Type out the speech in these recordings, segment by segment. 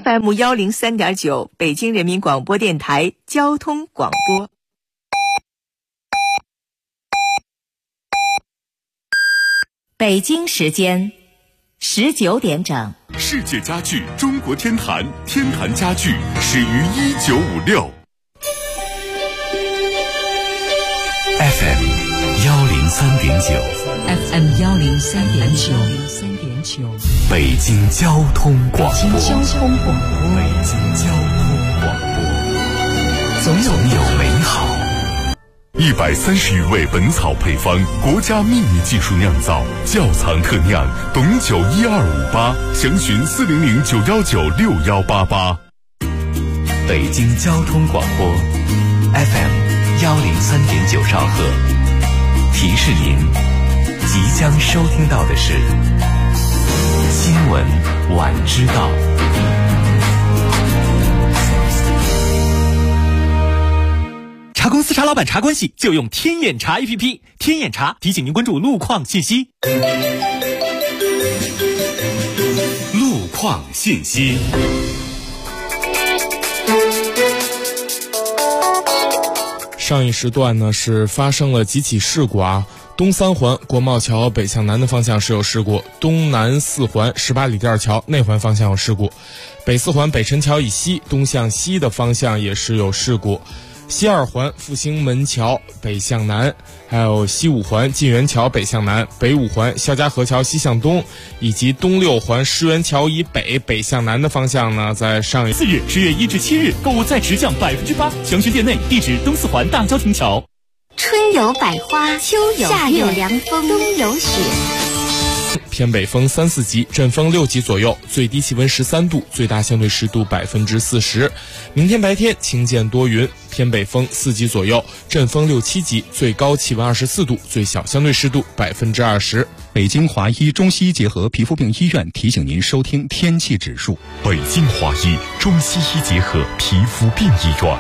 FM103.9，北京人民广播电台交通广播。北京时间19点整。 世界家具中国天坛，天坛家具始于1956。FM 103.9， 北京交通广播，总有美好。130余味本草配方，国家秘密技术酿造，窖藏特酿，董酒12588，详询40091961888。 北京交通广播 FM 103.9兆赫，提示您即将收听到的是新闻晚知道。 茶公司茶老板茶关系就用天眼查 APP， 天眼查提醒您关注路况信息。 路况信息。 上一时段呢是发生了几起事故啊，东三环国贸桥北向南的方向是有事故，东南四环18里店桥内环方向有事故，北四环北辰桥以西东向西的方向也是有事故，西二环复兴门桥北向南，还有西五环晋源桥北向南，北五环肖家河桥西向东，以及东六环石园桥以北北向南的方向呢，在上一 4日10月1至7日购物再直降8%，详询店内，地址东四环大郊亭桥。 春有百花，秋有夏有凉风，冬有雪。 偏北风3、4级，阵风6级左右，最低气温13度，最大相对湿度40%。明天白天晴间多云，偏北风4级左右，阵风6、7级，最高气温24度，最小相对湿度20%。 北京华医中西医结合皮肤病医院提醒您收听天气指数。 北京华医中西医结合皮肤病医院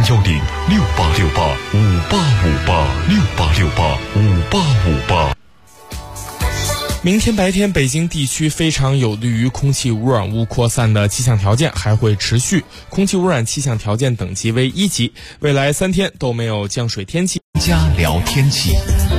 ，01068685868586858。 明天白天北京地区非常有利于空气污染物扩散的气象条件还会持续，空气污染气象条件等级为1级，未来3天都没有降水天气。 家聊天气。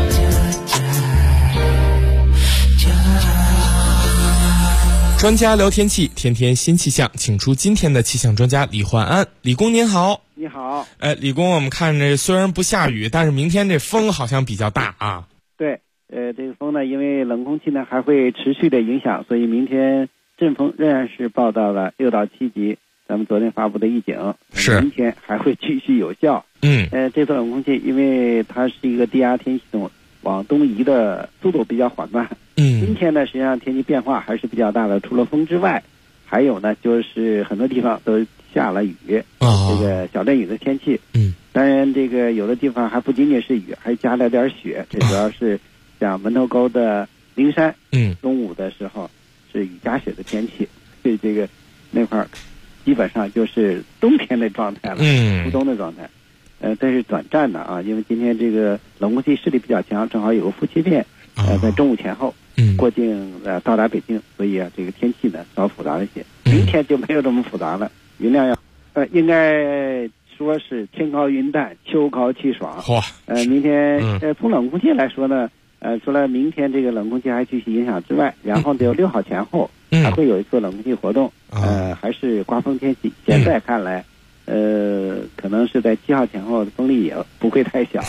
专家聊天气，天天新气象，请出今天的气象专家李焕安。李工您好。 你好。 李工，我们看这虽然不下雨，但是明天这风好像比较大啊。 对，这个风呢，因为冷空气呢还会持续的影响，所以明天阵风仍然是报到了6到7级，咱们昨天发布的预警， 是明天还会继续有效。这次冷空气因为它是一个低压天气系统往东移的速度比较缓慢。今天呢，实际上天气变化还是比较大的，除了风之外，还有呢就是很多地方都下了雨，这个小阵雨的天气。当然这个有的地方还不仅仅是雨，还加了点雪，这主要是像门头沟的灵山，中午的时候是雨夹雪的天气，所以这个那块儿基本上就是冬天的状态了，初冬的状态。但是短暂的啊，因为今天这个冷空气势力比较强，正好有个副气链，在中午前后过境到达北京，所以啊，这个天气呢稍复杂了一些。明天就没有这么复杂了，云量应该说是天高云淡，秋高气爽。明天从冷空气来说呢，除了明天这个冷空气还继续影响之外，然后就6号前后还会有一次冷空气活动，还是刮风天气。现在看来，可能是在7号前后的风力也不会太小。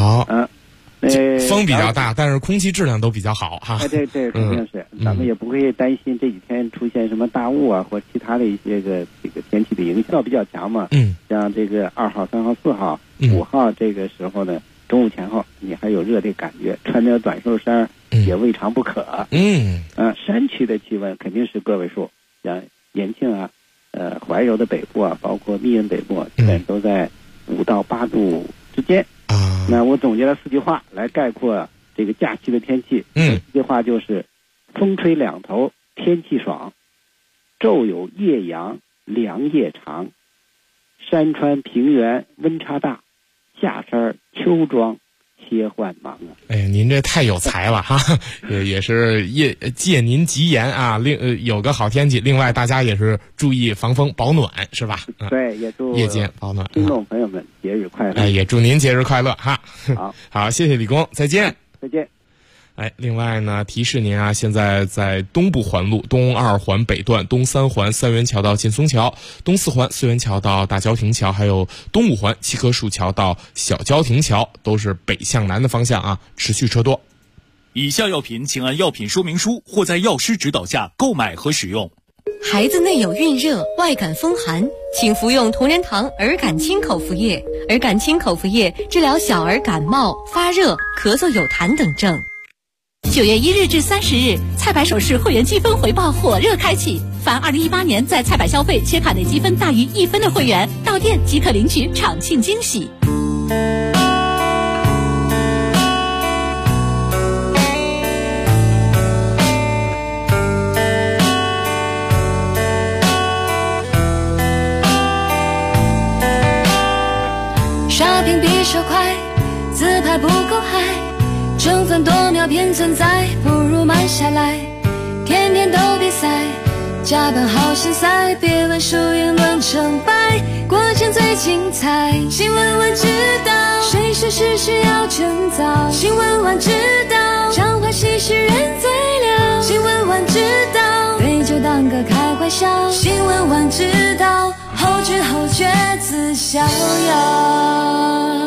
风比较大，但是空气质量都比较好哈。 对，肯定是，咱们也不会担心这几天出现什么大雾啊，或其他的一些这个天气的影响比较强嘛。像这个2号、3号、4号、5号这个时候呢，中午前后你还有热的感觉，穿点短袖衫也未尝不可。山区的气温肯定是个位数，像延庆啊、怀柔的北部啊，包括密云北部，基本都在5到8度之间。那我总结了4句话来概括这个假期的天气。4句话就是：风吹两头，天气爽；昼有夜阳，凉夜长；山川平原温差大；下山秋装， 切换忙啊。 哎呀，您这太有才了哈，也是借您吉言啊，有个好天气，另外大家也是注意防风保暖，是吧？ 对，也祝夜间保暖， 听众朋友们节日快乐。 也祝您节日快乐哈。 好， 好，谢谢李工，再见。 再见。 另外呢，提示您啊，现在在东部环路东2环北段、东3环三元桥到劲松桥、东4环四元桥到大郊亭桥，还有东5环七棵树桥到小郊亭桥，都是北向南的方向啊，持续车多。 以下药品请按药品说明书或在药师指导下购买和使用。 孩子内有孕热、外感风寒，请服用同仁堂儿感清口服液。儿感清口服液治疗小儿感冒、发热、咳嗽有痰等症。 9月1日至30日，菜百首饰会员积分回报火热开启，凡2018年在菜百消费且卡内积分大于1分的会员，到店即可领取场庆惊喜。 刷屏比手快，自拍不够嗨，成分多秒偏存在，不如慢下来。天天都比赛，加班好心塞，别问输赢论成败，过程最精彩。新闻晚知道，谁说事实要趁早？新闻晚知道，常坏喜事人最了。新闻晚知道，对就当个开怀笑。新闻晚知道，后知后觉自逍遥。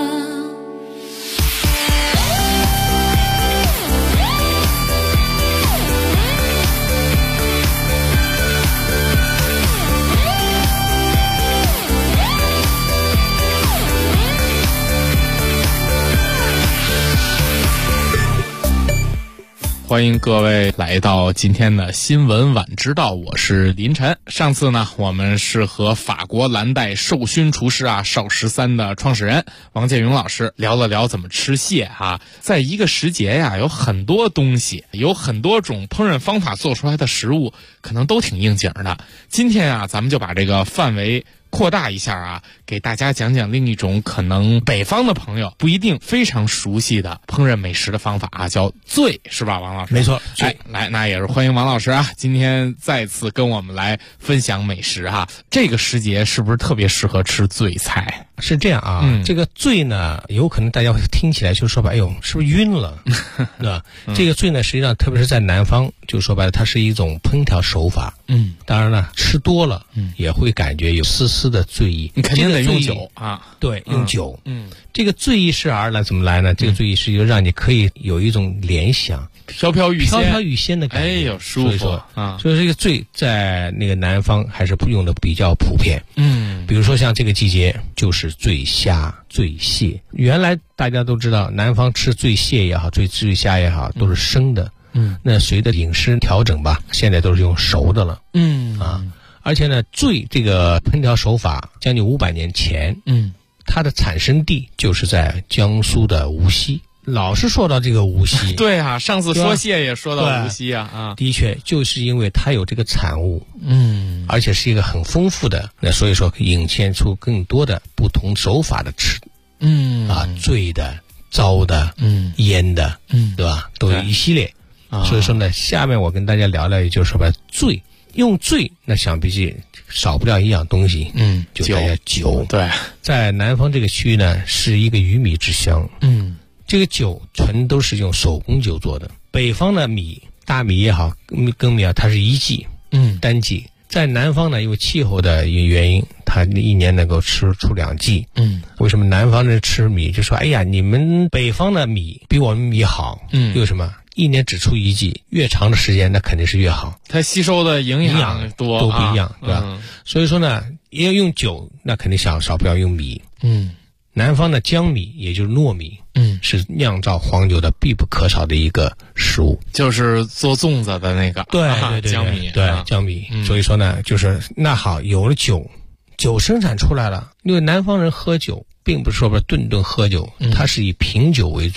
欢迎各位来到今天的新闻晚知道，我是林晨。上次呢，我们是和法国蓝带授勋厨师邵13的创始人王建勇老师聊了聊怎么吃蟹在一个时节有很多东西，有很多种烹饪方法做出来的食物，可能都挺应景的。今天咱们就把这个范围扩大一下给大家讲讲另一种可能北方的朋友不一定非常熟悉的烹饪美食的方法叫醉，是吧，王老师？ 没错， 来，那也是欢迎王老师今天再次跟我们来分享美食这个时节是不是特别适合吃醉菜？ 是这样这个醉呢，有可能大家会听起来就说白，哎呦，是不是晕了？对吧？这个醉呢，实际上特别是在南方，就说白了，它是一种烹调手法。当然了，吃多了也会感觉有丝丝的醉意。 你肯定得用酒对，用酒。这个醉意是呢怎么来呢？这个醉意是就让你可以有一种联想， 飘飘欲仙的感觉， 哎呦，舒服所以这个醉在那个南方还是用的比较普遍。比如说像这个季节就是醉虾、醉蟹。原来大家都知道，南方吃醉蟹也好，醉虾也好，都是生的。那随着饮食调整吧，现在都是用熟的了。而且呢，醉这个烹调手法将近500年前，它的产生地就是在江苏的无锡。老是说到这个无锡， 对上次说蟹也说到无锡的确就是因为它有这个产物，而且是一个很丰富的，那所以说引现出更多的不同手法的吃，醉的、糟的、腌的，对吧？都有一系列。所以说呢，下面我跟大家聊聊，也就是说吧，醉，用醉，那想必是少不了一样东西，就大家酒。 对， 在南方这个区域呢，是一个鱼米之乡，这个酒纯都是用手工酒做的。北方的米，大米也好，粳米它是一季，单季。在南方呢，因为气候的原因，它一年能够吃出2季。为什么南方人吃米就说，哎呀，你们北方的米比我们米好？为什么？一年只出1季，越长的时间那肯定是越好， 它吸收的营养多都不一样，对吧？所以说呢，要用酒，那肯定少不了用米。南方的江米，也就是糯米，是酿造黄酒的必不可少的一个食物， 就是做粽子的那个， 对， 江米， 对，江米。所以说呢，就是那好，有了酒生产出来了，因为南方人喝酒，并不是说顿顿喝酒，他是以品酒为主。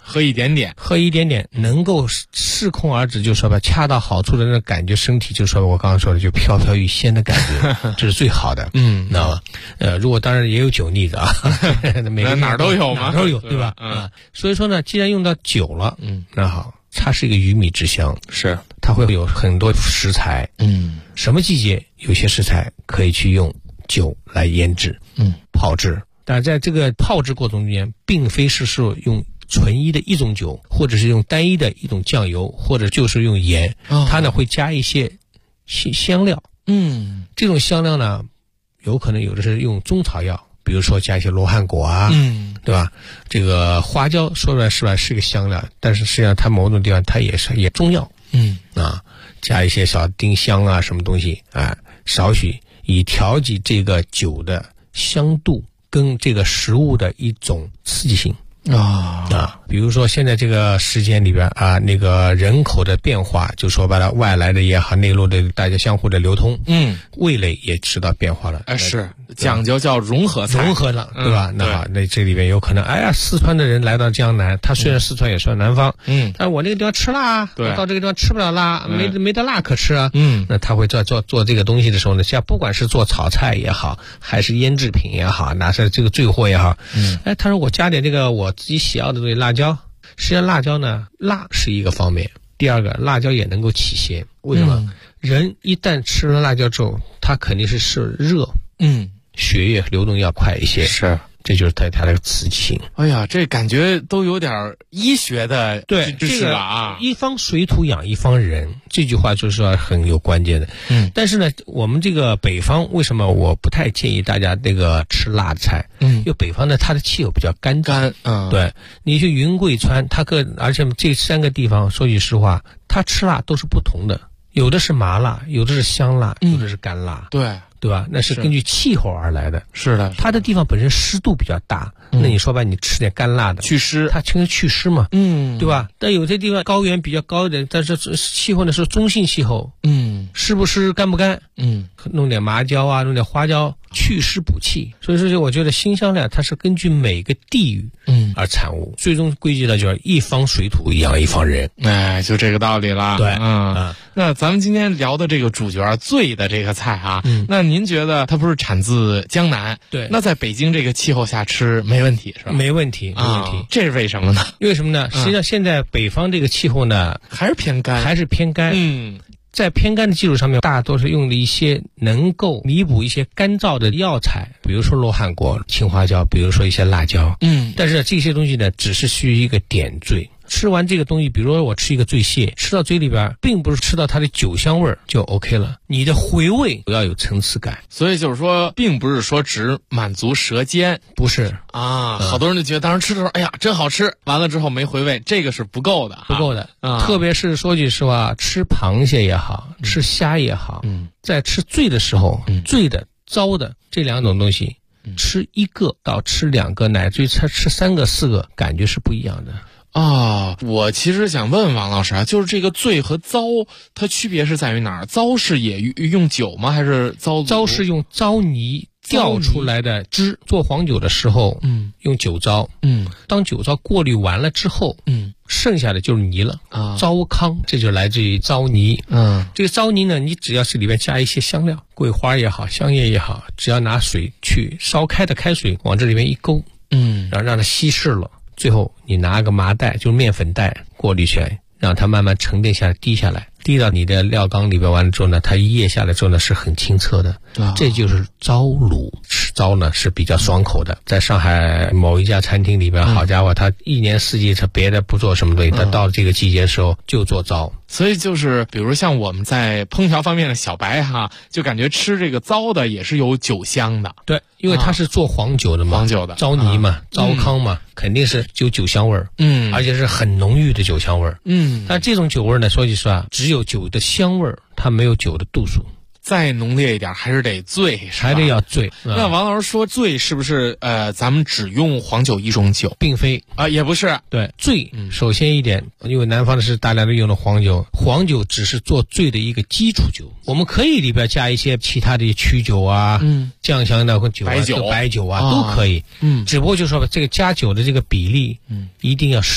喝一点点， 能够适空而止，就说吧，恰到好处的那种感觉，身体就说我刚刚说的，就飘飘欲仙的感觉，这是最好的。知道吗？如果当然也有酒腻的啊，每个哪儿都有嘛， 哪儿都有，对吧？所以说呢，既然用到酒了，那好，它是一个鱼米之乡， 是它会有很多食材，什么季节有些食材可以去用酒来腌制，炮制。但在这个炮制过程中间，并非是说用纯一的一种酒，或者是用单一的一种酱油，或者就是用盐，它呢会加一些香料。这种香料呢，有可能有的是用中草药，比如说加一些罗汉果啊，对吧？这个花椒说出来是个香料，但是实际上它某种地方它也中药。加一些小丁香啊，什么东西啊，少许以调剂这个酒的香度跟这个食物的一种刺激性。比如说现在这个时间里边啊，那个人口的变化，就说白了，外来的也好，内陆的大家相互的流通，味蕾也知道变化了。 是讲究叫融合菜， 融合了，对吧？那好，那这里边有可能，四川的人来到江南，他虽然四川也算南方，但我那个地方吃辣，对，到这个地方吃不了辣，没得辣可吃啊，那他会做这个东西的时候呢，像不管是做炒菜也好，还是腌制品也好，哪是这个醉货也好，他说我加点这个我自己喜爱的东西，辣椒。实际上辣椒呢，辣是一个方面，第二个辣椒也能够起咸。为什么？人一旦吃了辣椒之后，他肯定是热，血液流动要快一些，是，这就是它的刺激性。 哎呀，这感觉都有点医学的知识了啊！ 一方水土养一方人，这句话就是说很有关键的。但是呢，我们这个北方为什么我不太建议大家那个吃辣菜？因为北方呢，它的气候比较干，对，你去云贵川，而且这3个地方，说句实话，它吃辣都是不同的，有的是麻辣，有的是香辣，有的是干辣，对吧？那是根据气候而来的。是的，它的地方本身湿度比较大，那你说吧，你吃点干辣的祛湿， 它全是祛湿嘛，对吧？但有些地方高原比较高一点，但是气候呢是中性气候，湿不湿干不干，弄点麻椒啊，弄点花椒祛湿补气。所以说我觉得辛香料它是根据每个地域而产物，最终归结到就是一方水土养一方人， 就这个道理了。 对， 那咱们今天聊的这个主角醉的这个菜啊，那您觉得它不是产自江南？对，那在北京这个气候下吃没问题是吧？没问题。这是为什么呢？ 为什么呢？实际上现在北方这个气候呢， 还是偏干。 在偏干的基础上面，大多是用了一些能够弥补一些干燥的药材，比如说罗汉果、青花椒，比如说一些辣椒。但是这些东西呢，只是需要一个点缀。吃完这个东西，比如说我吃一个醉蟹，吃到嘴里边，并不是吃到它的酒香味就 OK 了，你的回味要有层次感。 所以就是说，并不是说只满足舌尖， 不是啊。好多人就觉得当时吃的时候，哎呀，真好吃，完了之后没回味，这个是不够的， 特别是说句实话，吃螃蟹也好，吃虾也好，在吃醉的时候，醉的、糟的这2种东西，吃1个到吃2个，乃至于吃3个、4个，感觉是不一样的。 我其实想问王老师啊，就是这个醉和糟，它区别是在于哪儿？糟是也用酒吗？还是糟是用糟泥调出来的汁？做黄酒的时候，用酒糟，当酒糟过滤完了之后，剩下的就是泥了糟糠，这就来自于糟泥。这个糟泥呢，你只要是里面加一些香料，桂花也好，香叶也好，只要拿水去烧开的开水往这里面一勾，然后让它稀释了。最后你拿个麻袋，就是面粉袋，过滤起来，让它慢慢沉淀下来，滴下来，滴到你的料缸里边，完了之后呢，它一液下来之后呢，是很清澈的。这就是糟卤。吃糟呢是比较爽口的，在上海某一家餐厅里边，好家伙，他1年4季他别的不做什么东西，他到这个季节的时候就做糟。 所以就是比如像我们在烹调方面的小白哈，就感觉吃这个糟的也是有酒香的。 对，因为它是做黄酒的嘛， 黄酒的糟泥嘛，糟糠嘛，肯定是有酒香味儿，而且是很浓郁的酒香味儿。但这种酒味呢，说句实话，只有酒的香味儿，它没有酒的度数。 再浓烈一点还是得醉， 还得要醉。 那王老师说醉是不是咱们只用黄酒一种酒？ 并非也不是。 对，醉首先一点，因为南方的是大家都用的黄酒，黄酒只是做醉的一个基础酒，我们可以里边加一些其他的曲酒啊，酱香的酒啊，白酒啊都可以。只不过就是说这个加酒的这个比例一定要适度。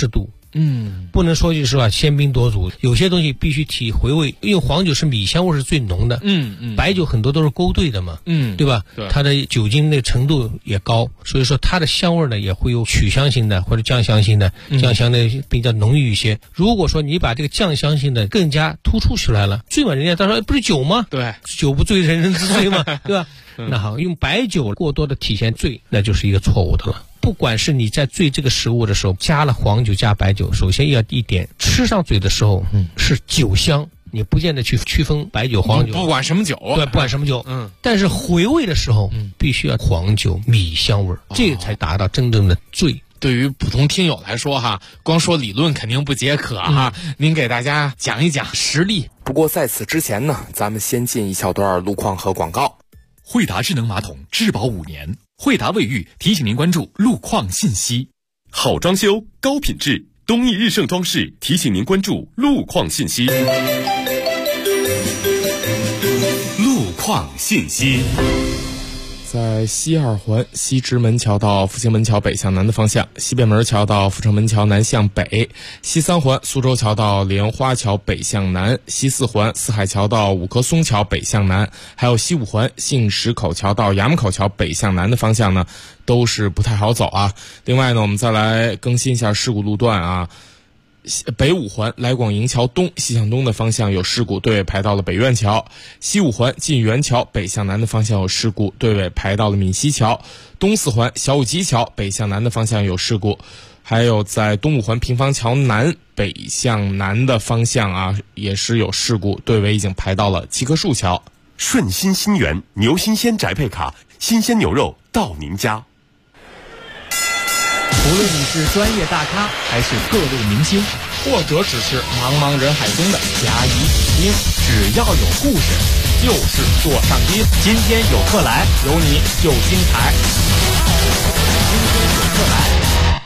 不能说句实话鲜兵夺主，有些东西必须提回味，因为黄酒是米香味是最浓的，白酒很多都是勾兑的嘛，对吧？对，它的酒精的程度也高，所以说它的香味呢也会有曲香型的或者酱香型的，酱香的比较浓郁一些。如果说你把这个酱香型的更加突出出来了，醉嘛人家他说不是酒吗？ 对， 酒不醉人人自醉嘛，对吧？那好，用白酒过多的体现醉，那就是一个错误的了。不管是你在醉这个食物的时候加了黄酒加白酒，首先要一点，吃上嘴的时候是酒香，你不见得去区分白酒黄酒， 不管什么酒， 对，不管什么酒，但是回味的时候必须要黄酒米香味，这才达到真正的醉。 对于普通听友来说哈，光说理论肯定不解渴哈，您给大家讲一讲实例。 不过在此之前呢，咱们先进一小段路况和广告。 惠达智能马桶质保5年，惠达卫浴提醒您关注路况信息。好装修高品质，东义日盛装饰提醒您关注路况信息。路况信息。 在西二环西直门桥到复兴门桥北向南的方向，西便门桥到阜成门桥南向北，西三环苏州桥到莲花桥北向南，西四环四海桥到五棵松桥北向南，还有西五环杏石口桥到衙门口桥北向南的方向呢，都是不太好走啊。另外呢，我们再来更新一下事故路段啊。北五环来广营桥东西向东的方向有事故，队尾排到了北苑桥；西五环进元桥北向南的方向有事故，队尾排到了闽西桥；东四环小武基桥北向南的方向有事故，还有在东五环平房桥南北向南的方向啊，也是有事故，队尾已经排到了七棵树桥。 顺心新源牛新鲜宅配卡，新鲜牛肉到您家。 无论你是专业大咖还是各路明星， 或者只是茫茫人海中的甲乙丙丁，只要有故事就是座上宾。今天有客来，有你就精彩。今天有客来。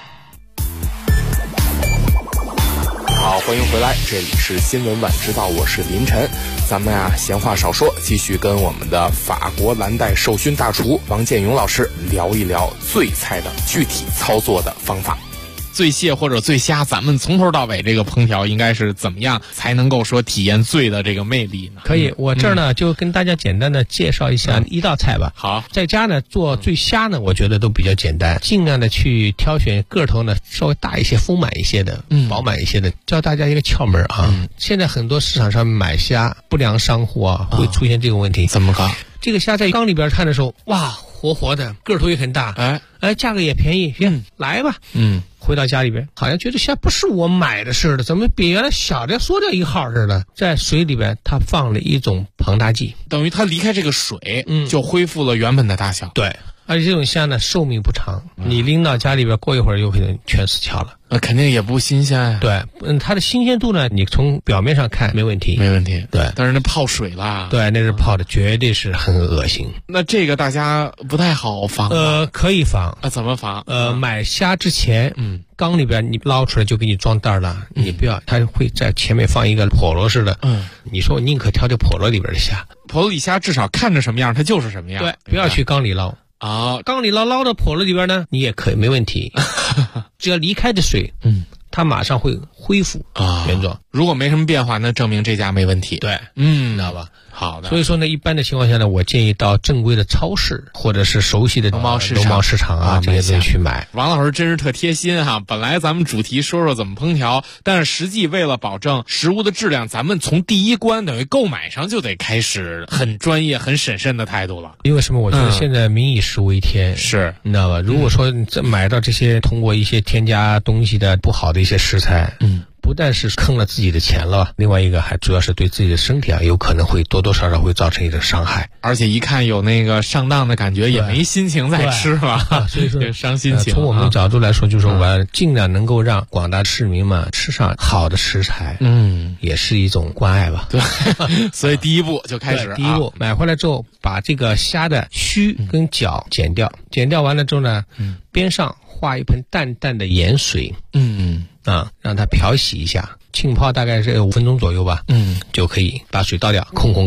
好，欢迎回来，这里是新闻晚知道，我是林晨。咱们闲话少说，继续跟我们的法国蓝带授勋大厨王建勇老师聊一聊醉菜的具体操作的方法。 醉蟹或者醉虾，咱们从头到尾这个烹调应该是怎么样才能够说体验醉的这个魅力呢？ 可以，我这儿呢就跟大家简单的介绍一下一道菜吧。 好， 在家呢做醉虾呢，我觉得都比较简单，尽量的去挑选个头呢稍微大一些、丰满一些的、饱满一些的。教大家一个窍门啊，现在很多市场上买虾，不良商户啊会出现这个问题。 怎么搞？ 这个虾在缸里边看的时候，哇，活活的，个头也很大，价格也便宜，来吧，回到家里边，好像觉得虾不是我买的似的，怎么比原来小的缩掉一号似的？在水里边，它放了一种膨大剂， 等于它离开这个水，就恢复了原本的大小。 对，而且这种虾呢，寿命不长，你拎到家里边，过一会儿又可能全死翘了。 肯定也不新鲜呀。 对，它的新鲜度呢，你从表面上看没问题， 没问题。 对， 但是那泡水啦， 对，那是泡的，绝对是很恶心。 那这个大家不太好防。 可以防。 怎么防？ 买虾之前，缸里边你捞出来就给你装袋了，你不要，它会在前面放一个笸箩似的。你说我宁可挑这笸箩里边的虾， 笸箩里虾至少看着什么样，它就是什么样。 对，不要去缸里捞。缸里捞到笸箩里边呢，你也可以没问题，只要离开的水，它马上会恢复原状。 如果没什么变化，那证明这家没问题。 对，知道吧？ 好的。 所以说呢，一般的情况下呢，我建议到正规的超市或者是熟悉的农贸市场啊这些东西去买。 王老师真是特贴心哈！本来咱们主题说说怎么烹调，但是实际为了保证食物的质量，咱们从第一关等于购买上就得开始很专业、很审慎的态度了。 因为什么？我觉得现在民以食为天， 是你知道吧？如果说你买到这些通过一些添加东西的不好的一些食材，不但是坑了自己的钱了，另外一个还主要是对自己的身体有可能会多多少少会造成一种伤害， 而且一看有那个上当的感觉，也没心情再吃了， 所以说也伤心情。 从我们的角度来说，就是我们尽量能够让广大市民们吃上好的食材，也是一种关爱吧。 对，所以第一步就开始。 第一步买回来之后，把这个虾的须跟角剪掉，剪掉完了之后呢，边上画一盆淡淡的盐水，让它漂洗一下，浸泡大概是5分钟左右吧，就可以把水倒掉，控干。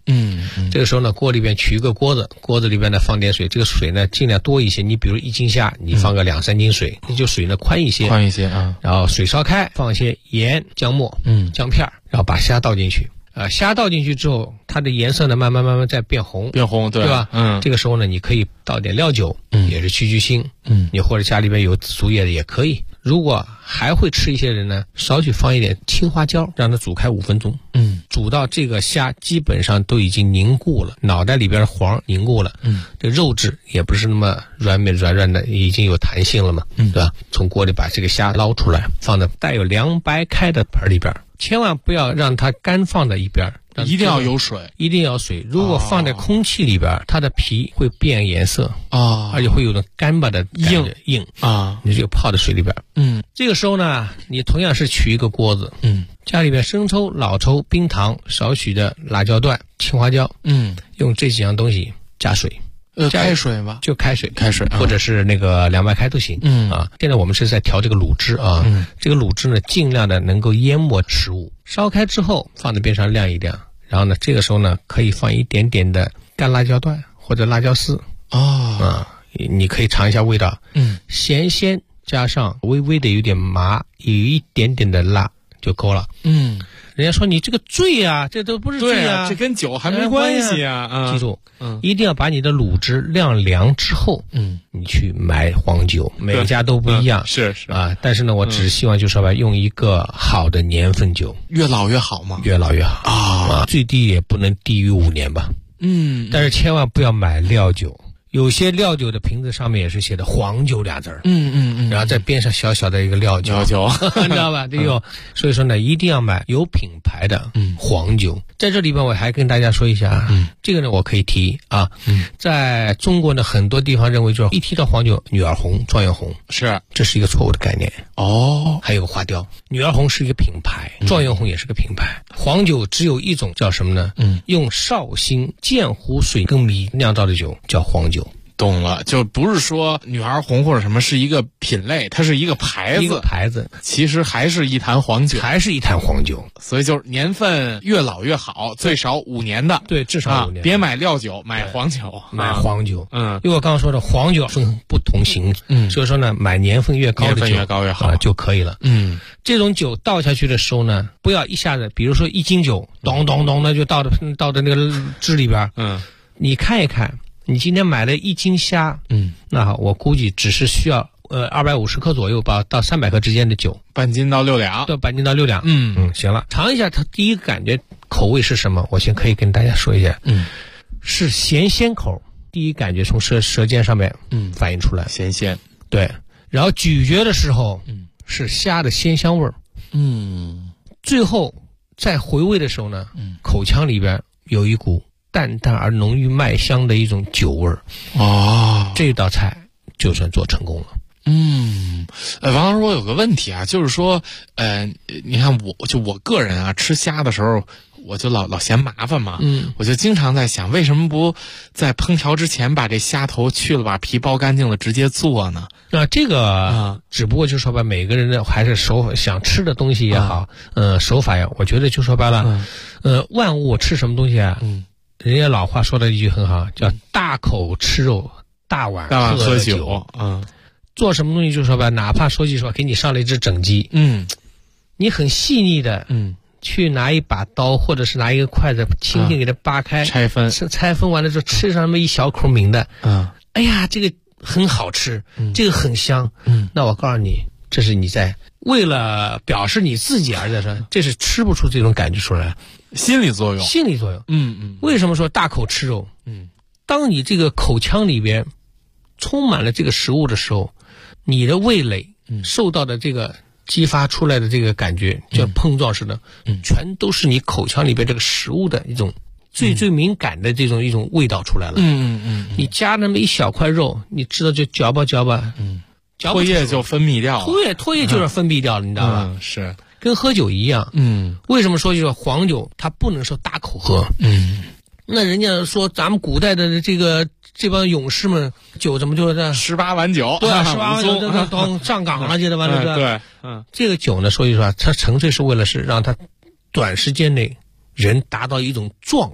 这个时候呢，锅里边取一个锅子，锅子里边呢放点水，这个水呢尽量多一些。你比如1斤虾，你放个2、3斤水，你就水呢宽一些啊。然后水烧开，放一些盐、姜末、姜片，然后把虾倒进去。虾倒进去之后，它的颜色呢慢慢在变红，对吧？这个时候呢，你可以倒点料酒，也是去腥。你或者家里边有紫苏叶的也可以。如果还会吃一些人呢，少许放一点青花椒，让它煮开5分钟。煮到这个虾基本上都已经凝固了，脑袋里边的黄凝固了。这肉质也不是那么软软的，已经有弹性了嘛，对吧？从锅里把这个虾捞出来，放在带有凉白开的盆里边。千万不要让它干放在一边， 一定要有水， 一定要有水。如果放在空气里边，它的皮会变颜色而且会有种干巴的硬你就泡在水里边。这个时候呢，你同样是取一个锅子，家里边生抽、老抽、冰糖、少许的辣椒段、青花椒，用这几样东西加水。 开水吗？ 就开水，或者是那个凉白开都行。现在我们是在调这个卤汁啊。这个卤汁呢，尽量的能够淹没食物。烧开之后，放在边上晾一晾。然后呢，这个时候呢，可以放一点点的干辣椒段或者辣椒丝。你可以尝一下味道。咸鲜加上微微的有点麻，有一点点的辣就够了。人家说你这个醉啊，这都不是醉啊， 这跟酒还没关系啊。 记住，一定要把你的卤汁晾凉之后，你去买黄酒，每一家都不一样， 是啊。但是呢，我只是希望就是说吧，用一个好的年份酒， 越老越好嘛， 越老越好啊，最低也不能低于5年吧。但是千万不要买料酒。有些料酒的瓶子上面也是写的黄酒2字，然后在边上小小的一个料酒，你知道吧？对有，所以说呢，一定要买有品牌的黄酒。在这里边我还跟大家说一下，这个呢我可以提啊，在中国呢很多地方认为说一提到黄酒，女儿红、状元红，这是一个错误的概念。还有个花雕，女儿红是一个品牌，状元红也是个品牌。黄酒只有一种，叫什么呢？用绍兴鉴湖水跟米酿造的酒叫黄酒。 懂了，就不是说女儿红或者什么是一个品类，它是一个牌子，其实还是一坛黄酒，所以就是年份越老越好，最少5年的， 对，至少5年。 别买料酒，买黄酒， 买黄酒。因为我刚刚说的黄酒分不同型，所以说呢，买年份越高的酒， 越高越好就可以了。这种酒倒下去的时候呢，不要一下子，比如说1斤酒，咚咚咚的就倒的那个汁里边。你看一看。你今天买了1斤虾，那好，我估计只是需要250克左右吧，到300克之间的酒， 半斤到6两， 对，半斤到6两。行了，尝一下它第一个感觉口味是什么？我先可以跟大家说一下，是咸鲜口，第一感觉从舌尖上面反映出来， 咸鲜， 对，然后咀嚼的时候是虾的鲜香味儿，最后在回味的时候呢，口腔里边有一股淡淡而浓郁麦香的一种酒味儿。这道菜就算做成功了。 王老师，我有个问题啊，就是说，你看我个人啊，吃虾的时候，我就老嫌麻烦嘛，我就经常在想，为什么不在烹调之前把这虾头去了，把皮剥干净了，直接做呢？ 那这个只不过就说吧，每个人的还是想吃的东西也好，手法呀，我觉得就说白了，万物吃什么东西啊？人家老话说的一句很好，叫大口吃肉，大碗喝酒。做什么东西就说吧，哪怕说句实话，给你上了一只整鸡，你很细腻的，去拿一把刀或者是拿一个筷子，轻轻给它扒开，拆分完了之后，吃上那么一小口抿的，哎呀，这个很好吃，这个很香。那我告诉你，这是你在为了表示你自己而在说，这是吃不出这种感觉出来。 心理作用。 为什么说大口吃肉？当你这个口腔里边充满了这个食物的时候，你的味蕾受到的这个激发出来的这个感觉，叫碰撞式的，全都是你口腔里边这个食物的一种最敏感的这种一种味道出来了。你夹那么一小块肉，你知道就嚼吧， 唾液就分泌掉了。 唾液就是分泌掉了，你知道吧？ 是。 跟喝酒一样，为什么说就是黄酒它不能说大口喝？那人家说咱们古代的这帮勇士们，酒怎么就是 18碗酒？ 对，18碗酒都上岗了，记得吧？ 对， 这个酒呢，说句实话，它纯粹是为了是让它短时间内人达到一种状态。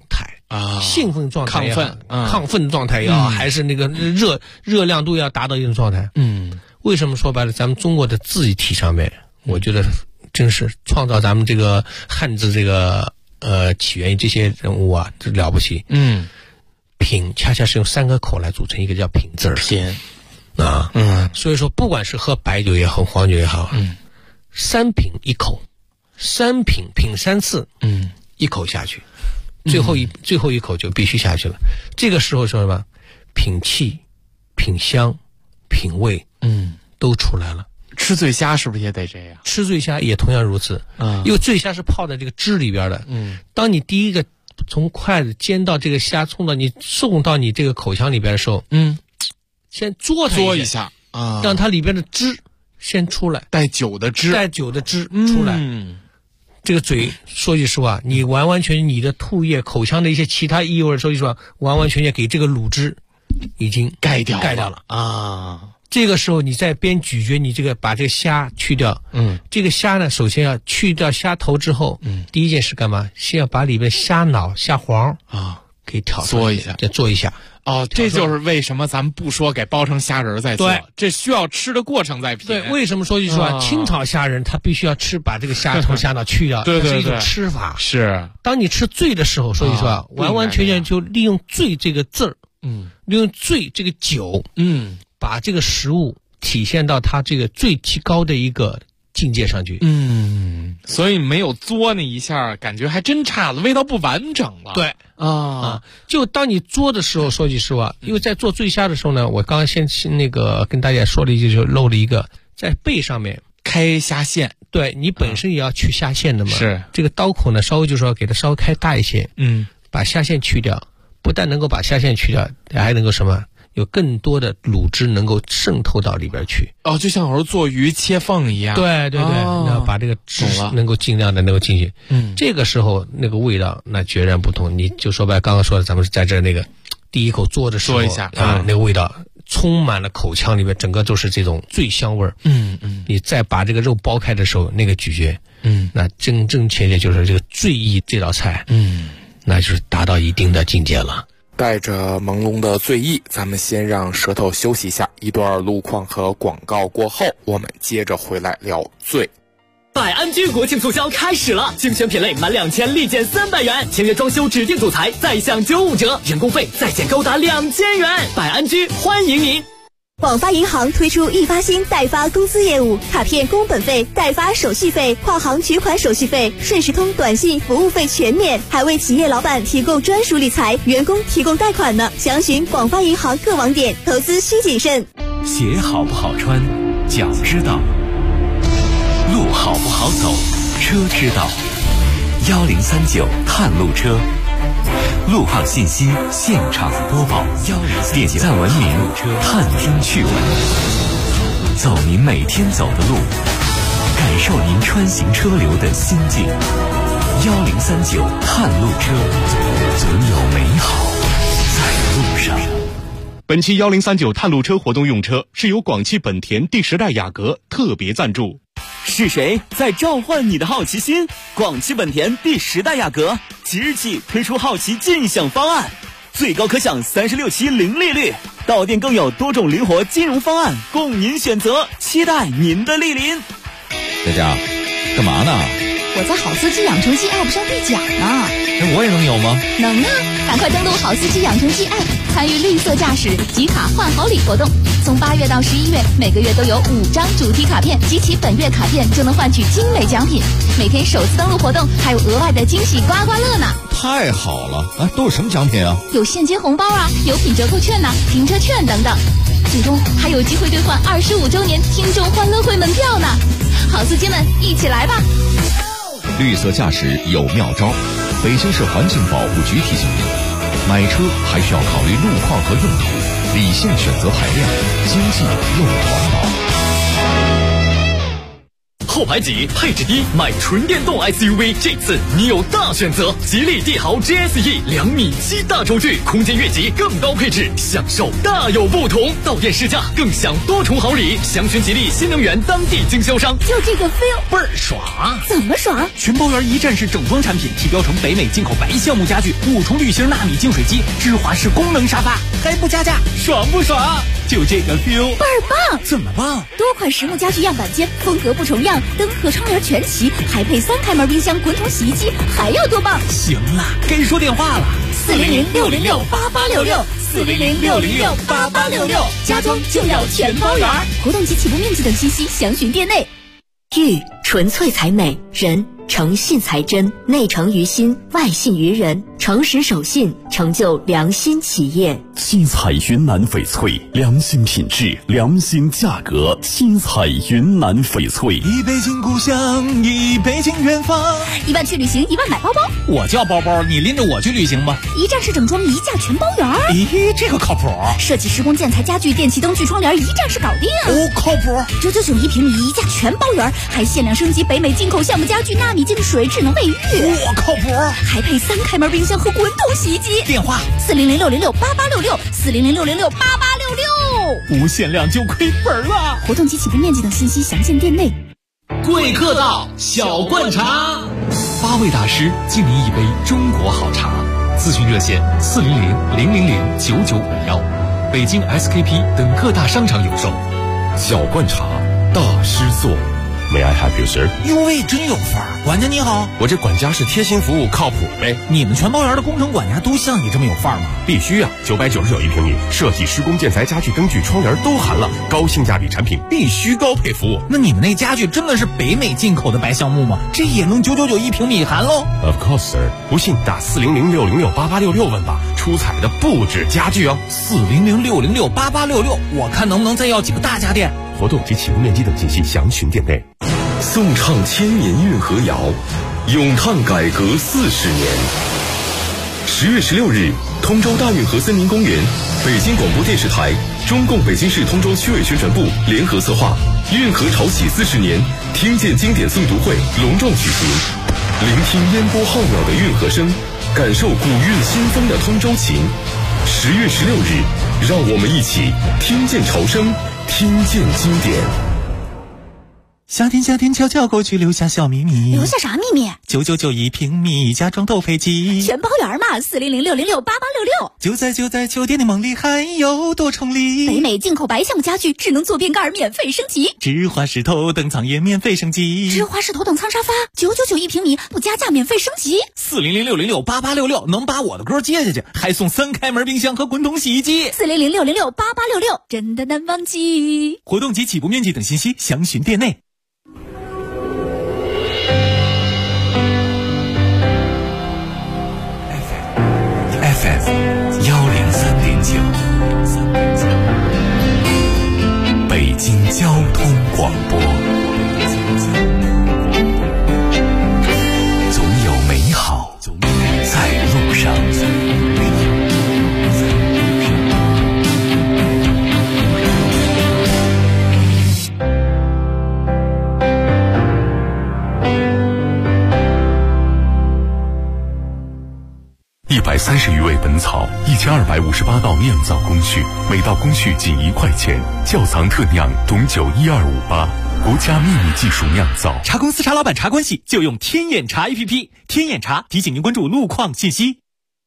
啊，兴奋状态也好， 亢奋状态也好，还是那个热量度要达到一种状态。为什么说白了，咱们中国的字体上面，我觉得真是创造咱们这个汉字这个起源于这些人物啊，这了不起。品恰恰是用3个口来组成一个叫品字儿。 品啊，所以说不管是喝白酒也好，黄酒也好，3品1口，3品3次，1口下去，最后一口就必须下去了。这个时候说什么？品气、品香、品味，都出来了。 吃醉虾是不是也得这样？ 吃醉虾也同样如此，因为醉虾是泡在这个汁里边的。当你第一个从筷子煎到这个虾送到你这个口腔里边的时候，先嘬它一下啊，让它里边的汁先出来，带酒的汁出来。这个嘴说句实话，你完完全全你的吐液、口腔的一些其他异味，说句实话，完完全全给这个卤汁已经盖掉了啊。这个时候你再边咀嚼，你这个把这个虾去掉。这个虾呢，首先要去掉虾头之后，第一件事干嘛？先要把里面虾脑、虾黄啊给挑出来，再做一下。 这就是为什么咱们不说给包成虾仁再做，这需要吃的过程再品。 对，为什么说句实话，清炒虾仁它必须要把这个虾头、虾脑去掉， 对， 这是一种吃法。 是， 当你吃醉的时候，说句实话，完完全全就利用醉这个字儿，利用醉这个酒，把这个食物体现到它这个最提高的一个境界上去。 所以没有嘬那一下，感觉还真差了，味道不完整了。 对啊，就当你嘬的时候，说句实话，因为在做醉虾的时候呢，我刚刚先那个跟大家说了一句，就漏了一个，在背上面开虾线。 对，你本身也要去虾线的嘛。 是这个刀口呢，稍微就是要给它稍微开大一些。把虾线去掉，不但能够把虾线去掉，还能够什么？有更多的卤汁能够渗透到里边去。 就像有时候做鱼切缝一样。 对，那把这个汁能够尽量的能够进去。这个时候那个味道那决然不同。你就说白，刚刚说的，咱们在这那个第一口嘬的时候， 嘬一下那个味道充满了口腔里面，整个都是这种醉香味儿。你再把这个肉剥开的时候，那个咀嚼，那真正切切就是这个醉意这道菜，那就是达到一定的境界了。 带着朦胧的醉意，咱们先让舌头休息一下。一段路况和广告过后，我们接着回来聊醉。 百安居国庆促销开始了，精选品类满2000立减300元，签约装修指定主材再享95折，人工费再减高达2000元。百安居欢迎您。 广发银行推出易发新代发公司业务，卡片工本费、代发手续费、跨行取款手续费、顺时通短信服务费全免，还为企业老板提供专属理财，员工提供贷款呢。详询广发银行各网点，投资需谨慎。 鞋好不好穿，脚知道；路好不好走，车知道。1039探路车。路况信息现场播报，点赞文明，探听趣闻，走您每天走的路，感受您穿行车流的心境。1039探路车，总有美好在路上。 本期1039探路车活动用车是由广汽本田第10代雅阁特别赞助。 是谁在召唤你的好奇心？广汽本田第10代雅阁即日起推出好奇尽享方案，最高可享36期零利率，到店更有多种灵活金融方案供您选择，期待您的莅临。 佳佳，干嘛呢？ 我在好司机养成记 App 上兑奖呢。 我也能有吗？ 能啊！赶快登录好司机养成记 App， 参与绿色驾驶集卡换好礼活动。从8月到11月，每个月都有5张主题卡片，集齐本月卡片就能换取精美奖品。每天首次登录活动还有额外的惊喜刮刮乐呢！ 太好了！都是什么奖品啊？ 有现金红包啊，有品折扣券呐，停车券等等。最终还有机会兑换25周年听众欢乐会门票呢！好司机们，一起来吧！ 绿色驾驶有妙招，北京市环境保护局提醒您：买车还需要考虑路况和用途，理性选择排量，经济又环保。 后排挤，配置低，买纯电动 SUV， 这次你有大选择。吉利帝豪 GSE 2.7米大轴距，空间越级，更高配置，享受大有不同。到店试驾更享多重好礼，详询吉利新能源当地经销商。 就这个 feel 倍儿爽！ 怎么爽？ 全包圆一站式整装产品，提标成北美进口白橡木家具，5重滤芯纳米净水机，芝华士功能沙发，还不加价，爽不爽？就这个 feel 倍儿棒！ 怎么棒？ 多款实木家具样板间，风格不重样，灯和窗帘全齐，还配3开门冰箱、滚筒洗衣机，还要多棒？ 行了，该说电话了 ，400-606-8866，400-606-8866，家装就要全包圆。活动及起步面积等信息详询店内。 玉纯粹才美，人诚信才真，内诚于心，外信于人，诚实守信，成就良心企业。 七彩云南翡翠，良心品质，良心价格。七彩云南翡翠， 一北京故乡，一北京远方。 1万去旅行，1万买包包。 我叫包包，你拎着我去旅行吧。 一站式整装，一价全包圆。 咦，这个靠谱。 设计施工建材家具电器灯具窗帘，一站式搞定。 哦，靠谱。 999一平米，一价全包圆，还限量升级北美进口橡木家具纳米净水智能卫浴。 我靠谱。 还配3开门冰箱和滚筒洗衣机。 电话 400-606-8866，400-606-8866。 无限量就亏本了。 活动及起步面积等信息详见店内。 贵客到，小罐茶，8位大师敬您一杯中国好茶。咨询热线400-000-9951，北京 SKP 等各大商场有售。 小罐茶，大师做。May I help you, sir？ 哟喂，真有范儿！管家你好， 我这管家是贴心服务，靠谱呗。 你们全包圆的工程管家都像你这么有范儿吗？ 必须啊！999一平米，设计、施工、建材、家具、灯具、窗帘都含了，高性价比产品，必须高配服务。 那你们那家具真的是北美进口的白橡木吗？这也能999一平米含喽 ？Of course, sir。不信打400-606-8866问吧，出彩的不止家具哦。 400-606-8866，我看能不能再要几个大家电。 活动及起步面积等信息详询店内。 颂唱千年运河谣，咏叹改革40年。10月16日，通州大运河森林公园，北京广播电视台、中共北京市通州区委宣传部联合策划运河潮起40年听见经典诵读会隆重举行，聆听烟波浩渺的运河声，感受古韵新风的通州情。10月16日，让我们一起听见潮声，听见经典。 夏天悄悄过去，留下小秘密。 留下啥秘密 ？999一平米，家装都配齐， 全包圆嘛。400-606-8866。 就在酒店的梦里，还有多重礼。 北美进口白橡木家具，智能坐便盖免费升级。 芝华士头等舱也免费升级。 芝华士头等舱沙发999一平米，不加价免费升级。 400-606-8866能把我的歌接下去，还送3开门冰箱和滚筒洗衣机。 400-606-8866，真的难忘记。 活动及起步面积等信息详询店内。 FM 103.9，北京交通广播，总有美好在路上。 130余味本草，1258道酿造工序，每道工序仅1块钱。窖藏特酿董酒12588，国家秘密技术酿造。 茶公司茶老板茶关系就用天眼茶 APP， 天眼茶提醒您关注路况信息。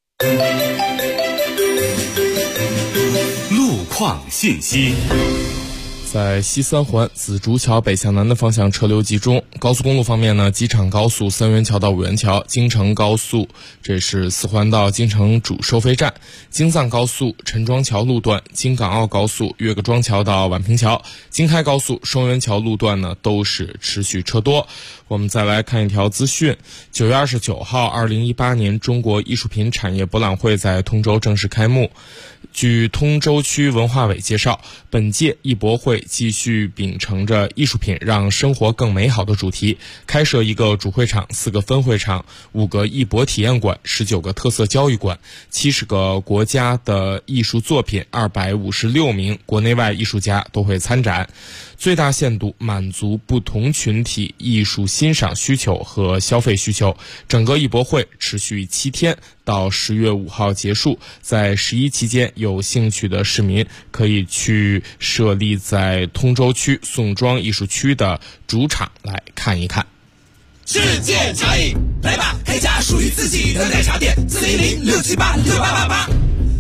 路况信息。 在西三环紫竹桥北向南的方向车流集中。高速公路方面呢，机场高速三元桥到五元桥，京承高速这是四环到京承主收费站，京藏高速陈庄桥路段，京港澳高速岳各庄桥到宛平桥，京开高速双元桥路段呢都是持续车多。我们再来看一条资讯，9月29号，2018年中国艺术品产业博览会在通州正式开幕。 据通州区文化委介绍，本届艺博会继续秉承着艺术品让生活更美好的主题，开设1个主会场、4个分会场、5个艺博体验馆、19个特色交易馆、70个国家的艺术作品、256名国内外艺术家都会参展，最大限度满足不同群体艺术欣赏需求和消费需求。整个艺博会持续7天，到10月5号结束。在11期间，有兴趣的市民可以去设立在通州区宋庄艺术区的主场来看一看。 世界茶饮，来吧，开家属于自己的奶茶店，400-678-6888，400-678-6888，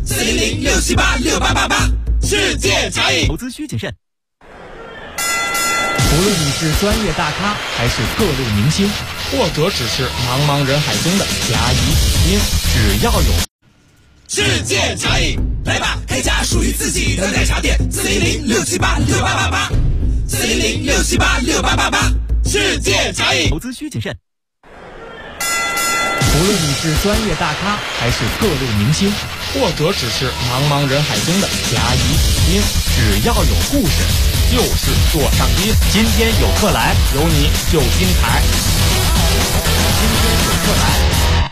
世界茶饮。 投资需谨慎。 无论你是专业大咖，还是各路明星，或者只是茫茫人海中的甲乙丙丁，只要有世界茶饮，来吧，开家属于自己的奶茶店，400-678-6888，400-678-6888，世界茶饮。 投资需谨慎。 无论你是专业大咖，还是各路明星，或者只是茫茫人海中的甲乙丙丁，只要有故事，就是座上宾。今天有客来，有你就精彩。今天有客来。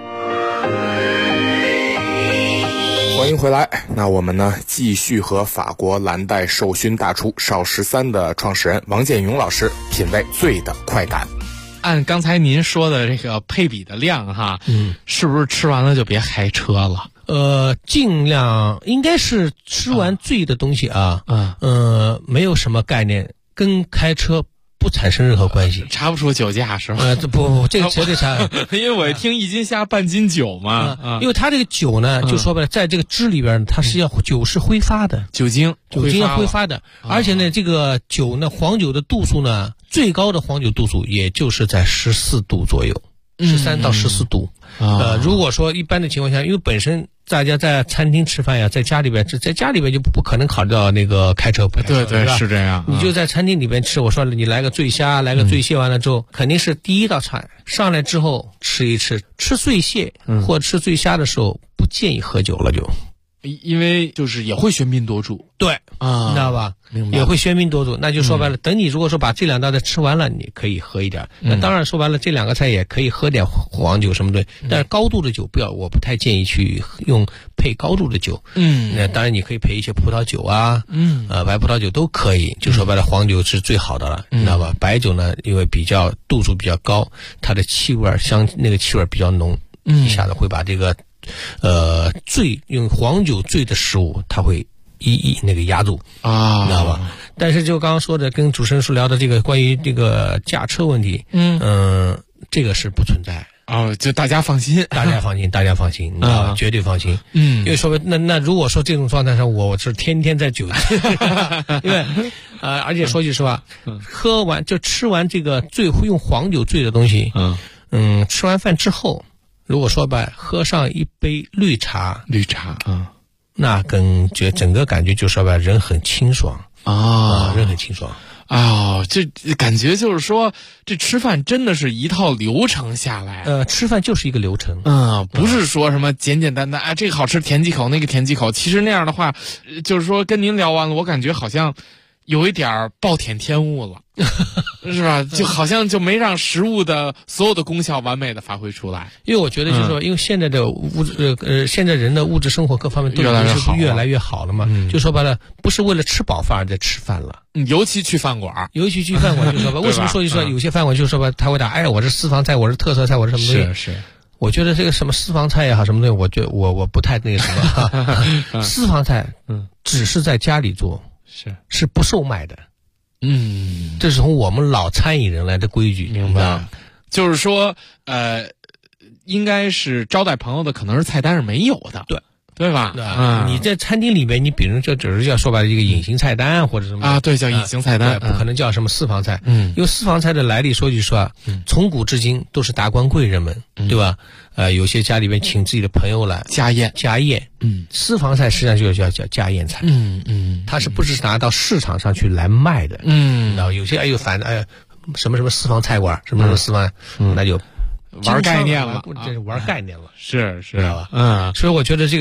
欢迎回来。那我们呢，继续和法国蓝带授勋大厨邵13的创始人王建勇老师品味醉的快感。 按刚才您说的这个配比的量哈，是不是吃完了就别开车了？ 尽量应该是吃完醉的东西没有什么概念，跟开车不产生任何关系， 查不出酒驾是吧？ 不，这个绝对查， 因为我一听1斤下半斤酒嘛， 因为它这个酒呢，就说白了，在这个汁里边，它是酒是挥发的， 酒精要挥发的，而且呢，这个酒呢，黄酒的度数呢，最高的黄酒度数也就是在14度左右，13到14度。如果说一般的情况下，因为本身大家在餐厅吃饭呀，在家里边就不可能考虑到那个开车， 对，是这样。 你就在餐厅里边吃，我说了，你来个醉虾，来个醉蟹，完了之后，肯定是第一道菜上来之后吃一吃，吃醉蟹或吃醉虾的时候，不建议喝酒了就。 因为就是也会喧宾夺主， 对啊，你知道吧？也会喧宾夺主，那就说白了，等你如果说把这2道菜吃完了，你可以喝一点。那当然说白了，这2个菜也可以喝点黄酒什么的，但是高度的酒我不太建议去用配高度的酒。那当然你可以配一些葡萄酒啊，白葡萄酒都可以。就说白了，黄酒是最好的了，你知道吧？白酒呢，因为度数比较高，它的气味那个气味比较浓，一下子会把这个。用黄酒醉的食物，它会那个压住你知道吧？但是就刚刚说的，跟主持人聊的这个关于这个驾车问题，这个是不存在就大家放心， 大家放心，你知道吧？绝对放心。因为说那如果说这种状态上，我是天天在酒店，因为而且说句实话，吃完这个用黄酒醉的东西，吃完饭之后。如果说吧，喝上一杯绿茶那整个感觉就说吧，人很清爽人很清爽这感觉就是说，这吃饭真的是一套流程下来。 吃饭就是一个流程， 不是说什么简简单单这个好吃舔几口，那个舔几口。其实那样的话，就是说跟您聊完了，我感觉好像有一点暴殄天物了。是吧？就好像就没让食物的所有的功效完美的发挥出来。 因为我觉得就是说，因为现在的现在人的物质生活各方面都越来越好了嘛。就说白了，不是为了吃饱饭而在吃饭了。 尤其去饭馆就说吧，为什么说有些饭馆就说吧，他会打我是私房菜，我是特色菜，我是什么东西？ 是。 我觉得这个什么私房菜也好，什么东西，我不太那个什么。私房菜，只是在家里做，是不售卖的。这是从我们老餐饮人来的规矩， 明白？就是说，应该是招待朋友的，可能是菜单是没有的，对吧？ 你在餐厅里面，你比如这只是叫说白了一个隐形菜单或者什么对，叫隐形菜单， 不可能叫什么私房菜。因为私房菜的来历，说句实话，从古至今都是达官贵人们，对吧？有些家里面请自己的朋友来家宴， 私房菜实际上就叫家宴菜，它是不是拿到市场上去来卖的？然后有些什么私房菜馆，什么私房，那就玩概念了， 这是玩概念了， 是知道吧？所以我觉得这个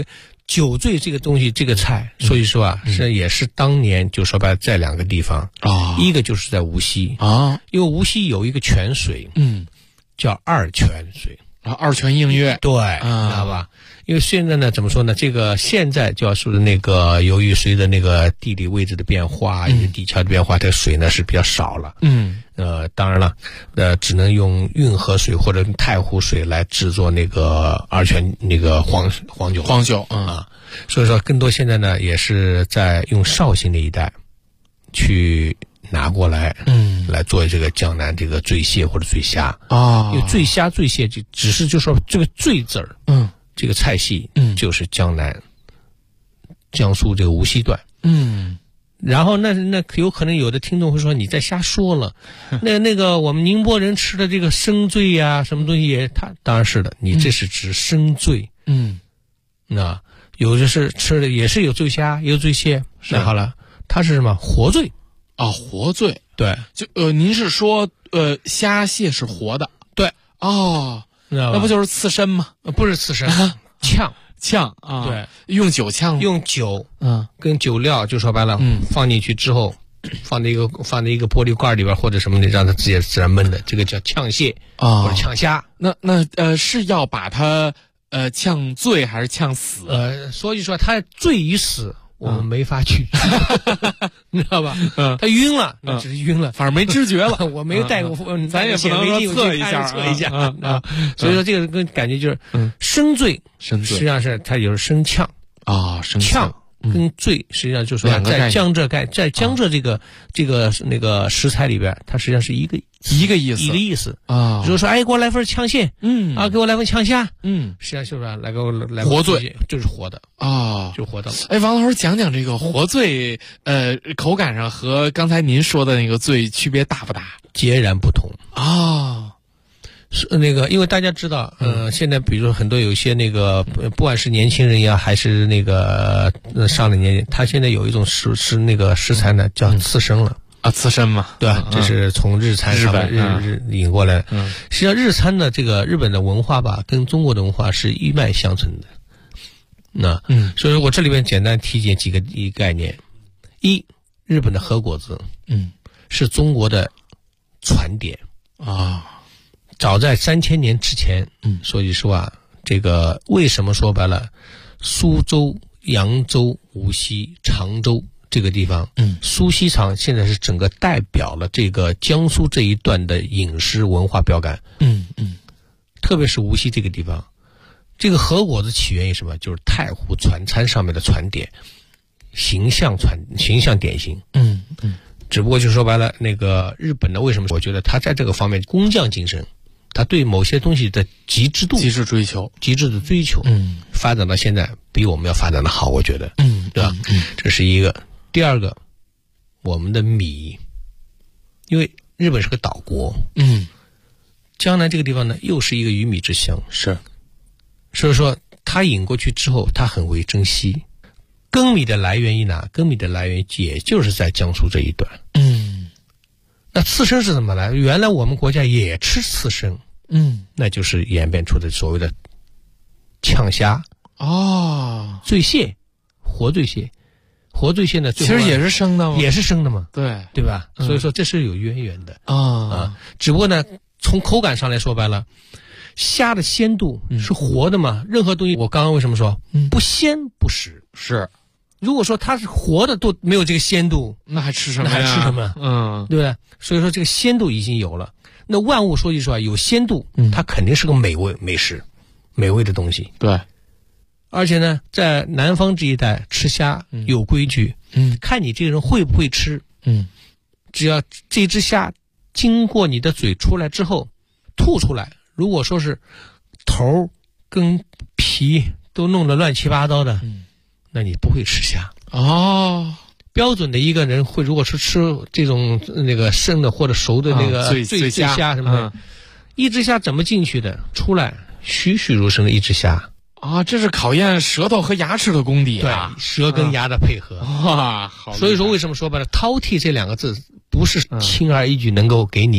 酒醉这个东西，这个菜，所以说也是当年就说白了在2个地方啊，一个就是在无锡啊，因为无锡有一个泉水，叫二泉水啊，二泉映月， 对，知道吧？因为现在呢，怎么说呢？这个现在就要说的那个，由于随着那个地理位置的变化，一个地壳的变化，这个水呢是比较少了。当然了，只能用运河水或者太湖水来制作那个二泉那个黄酒啊。所以说，更多现在呢也是在用绍兴那一带去拿过来，来做这个江南这个醉蟹或者醉虾啊。因为醉虾醉蟹就只是就说这个醉字儿，这个菜系就是江南、江苏这个无锡段，然后那有可能有的听众会说你在瞎说了，那个我们宁波人吃的这个生醉呀，什么东西也，他当然是的，你这是指生醉，那有的是吃的也是有醉虾，也有醉蟹，那好了，它是什么活醉啊？活醉， 对， 就您是说虾蟹是活的？ 对， 哦。那不就是刺身吗？ 不是刺身，呛啊！ 对， 用酒呛， 用酒，跟酒料，就说白了，放进去之后，放在一个玻璃罐里边或者什么的，让它自然焖的，这个叫呛蟹或者呛虾。 那是要把它呛醉还是呛死？ 所以说它醉与死。我们没法去，你知道吧？他晕了，那只是晕了， 反正没知觉了。 我没有带过， 咱也不能说测一下啊。所以说这个跟感觉就是生醉，实际上是它就是生呛啊，生呛跟醉实际上就是说在江浙这个那个食材里边，它实际上是一个意思啊。如果说给我来份呛蟹，给我来份呛虾，实际上就是来活醉， 就是活的啊， 就活的了。 王老师讲讲这个活醉，口感上和刚才您说的那个醉区别大不大？ 截然不同啊。 是那个，因为大家知道，现在比如说很多有些那个，不管是年轻人呀，还是那个上了年纪，他现在有一种是那个食材呢，叫刺身了啊，刺身嘛， 对吧？这是从日餐上日引过来的。实际上日餐的这个日本的文化吧，跟中国的文化是一脉相承的。所以说我这里面简单提几个概念：一，日本的和果子，是中国的传典啊。早在3000年之前，所以说这个为什么说白了，苏州、扬州、无锡、常州这个地方，苏锡常现在是整个代表了这个江苏这一段的饮食文化标杆，特别是无锡这个地方，这个和果子起源于什么？就是太湖传餐上面的传点，形象典型，只不过就说白了，那个日本的为什么？我觉得他在这个方面工匠精神。他对某些东西的极致的追求，发展到现在比我们要发展的好，我觉得，对吧？这是一个。第二个，我们的米，因为日本是个岛国，江南这个地方呢，又是一个鱼米之乡， 是， 所以说他引过去之后，他很会珍惜。粳米的来源于哪？粳米的来源也就是在江苏这一段，那刺身是怎么来？原来我们国家也吃刺身，那就是演变出的所谓的呛虾醉蟹、活醉蟹。活醉蟹呢， 其实也是生的吗？ 也是生的嘛， 对吧？所以说这是有渊源的只不过呢，从口感上来说白了，虾的鲜度是活的嘛，任何东西我刚刚为什么说不鲜不食？ 是。 如果说它是活的都没有这个鲜度， 那还吃什么呀？ 对不对？所以说这个鲜度已经有了。那万物说句实话，有鲜度，它肯定是个美食，美味的东西。 对。 而且呢，在南方这一带吃虾有规矩，看你这个人会不会吃，只要这只虾经过你的嘴出来之后，吐出来，如果说是头跟皮都弄得乱七八糟的。那你不会吃虾标准的一个人会，如果是吃这种那个生的或者熟的那个醉虾什么的，一只虾怎么进去的，出来栩栩如生的一只虾这是考验舌头和牙齿的功底啊，对，舌跟牙的配合好。 所以说为什么说白了，饕餮这2个字不是轻而易举能够给你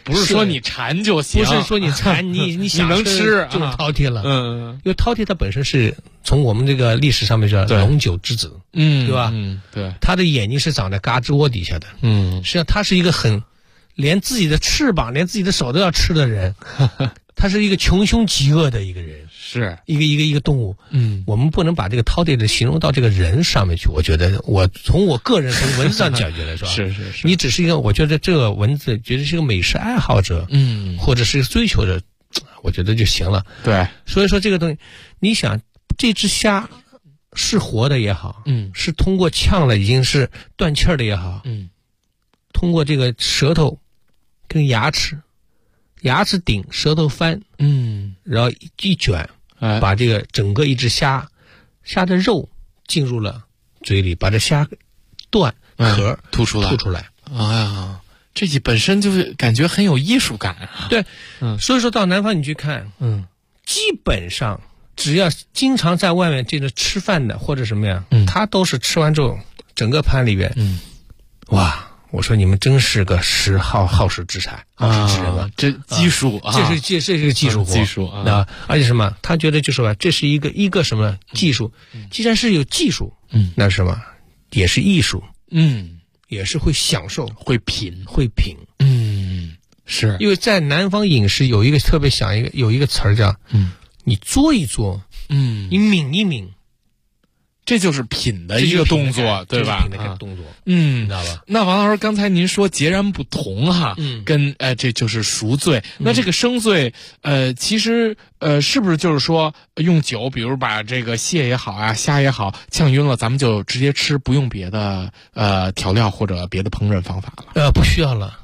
不是说你馋就行， 不是说你馋你想能吃就是饕餮了。因为饕餮它本身是从我们这个历史上面叫龙九之子，对吧？ 对， 他的眼睛是长在嘎吱窝底下的，实际上他是一个连自己的翅膀、连自己的手都要吃的人，他是一个穷凶极恶的一个人， 是一个动物。我们不能把这个饕餮的形容到这个人上面去。我觉得从我个人从文字上角度来说， 是， 你只是一个，我觉得这个文字觉得是一个美食爱好者，或者是追求者，我觉得就行了。 对， 所以说这个东西，你想这只虾是活的也好，是通过呛了已经是断气儿的也好，通过这个舌头跟牙齿顶，舌头翻，然后一卷，把这个整个一只虾的肉进入了嘴里，把这虾断壳吐出来。哎呀，这本身就是感觉很有艺术感啊。 对，所以说到南方你去看，基本上只要经常在外面这个吃饭的或者什么样，他都是吃完之后整个盘里边，哇！我说你们真是个好食之才，好食之人啊！ 这技术啊， 这是个技术活， 技术啊！而且什么？他觉得就是说，这是一个什么技术？既然是有技术，那是什么？也是艺术，也是会享受， 会品， 是。因为在南方饮食有一个特别有一个词儿叫，你嘬一嘬，你抿一抿。 这就是品的一个动作，对吧？ 品的这个动作， 知道吧？ 那王老师，刚才您说截然不同哈，跟这就是熟醉。那这个生醉，其实是不是就是说用酒，比如把这个蟹也好啊，虾也好，呛晕了，咱们就直接吃，不用别的调料或者别的烹饪方法了？ 不需要了。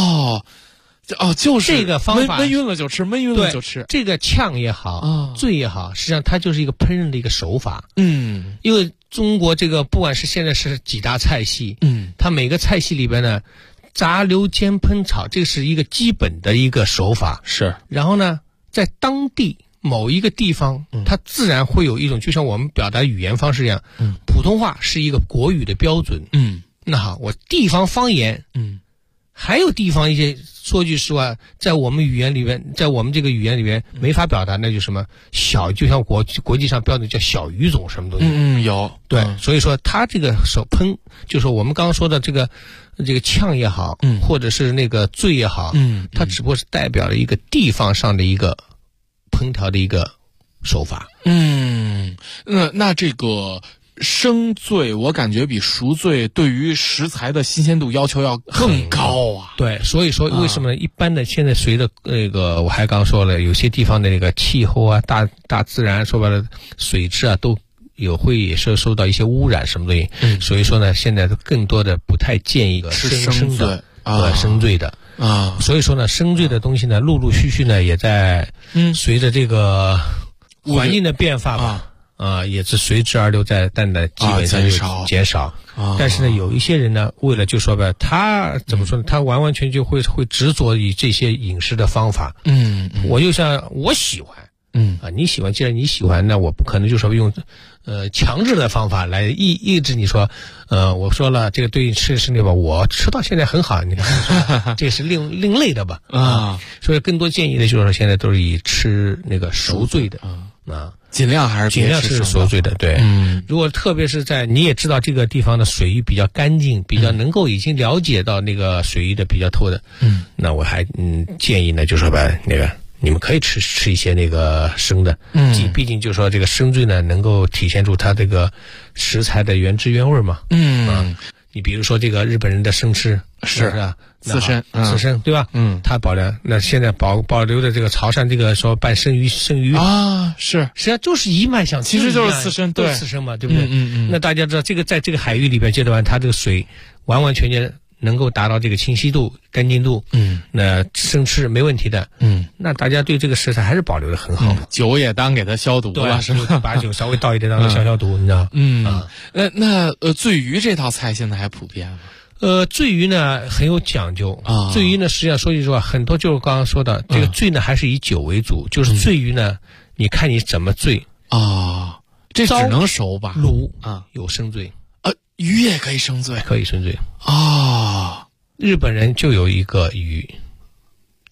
就是这个方法， 焖晕了就吃，焖晕了就吃。 这个呛也好，醉也好，实际上它就是一个烹饪的一个手法。因为中国这个不管是现在是几大菜系，它每个菜系里边呢，炸溜煎烹炒，这是一个基本的一个手法。 是。 然后呢，在当地某一个地方，它自然会有一种，就像我们表达语言方式一样，普通话是一个国语的标准。那好，我地方方言，还有地方一些，说句实话，在我们语言里边，在我们这个语言里边没法表达，那就什么小，就像国际上标准叫小语种什么东西。 有。 对，所以说它这个手烹，就是说我们刚刚说的这个呛也好，或者是那个醉也好，它只不过是代表了一个地方上的一个烹调的一个手法。 那这个生醉，我感觉比熟醉对于食材的新鲜度要求要更高啊。 对，所以说为什么一般的现在随着那个我还刚说了，有些地方的那个气候啊，大自然说白了水质啊都也是受到一些污染什么东西。所以说呢，现在更多的不太建议吃生的生醉的啊。所以说呢，生醉的东西呢，陆陆续续呢也在随着这个环境的变化吧。也是随之而流，但呢基本上就减少。但是呢，有一些人呢，为了就说吧，他怎么说呢？他完完全就会执着于这些饮食的方法。我就像我喜欢，你喜欢，既然你喜欢，那我不可能就说用强制的方法来抑制你说，我说了这个对你吃身体吧，我吃到现在很好，你看这是另类的吧？所以更多建议的就是说，现在都是以吃那个熟醉的尽量是熟醉的。对，如果特别是在你也知道这个地方的水域比较干净，比较能够已经了解到那个水域的比较透的，那我还建议呢，就说吧，那个你们可以吃一些那个生的，毕竟就说这个生醉呢，能够体现出它这个食材的原汁原味嘛。你比如说这个日本人的生吃是啊， 刺身对吧？他保留那现在保留的这个潮汕这个说拌生鱼啊，是实际上就是一脉相承， 其实就是刺身，对， 刺身嘛，对不对？那大家知道这个在这个海域里边阶段，它这个水完完全全能够达到这个清晰度、干净度，那生吃没问题的，那大家对这个食材还是保留的很好。 酒也当给它消毒了，是吧？ 把酒稍微倒一点，当消毒，你知道？ 那醉鱼这道菜现在还普遍吗？ 醉鱼呢很有讲究啊。醉鱼呢，实际上说句实话，很多就是刚刚说的这个醉呢，还是以酒为主。就是醉鱼呢，你看你怎么醉啊？这只能熟吧？ 卤有生醉。 鱼也可以生醉， 可以生醉啊！ 日本人就有一个鱼，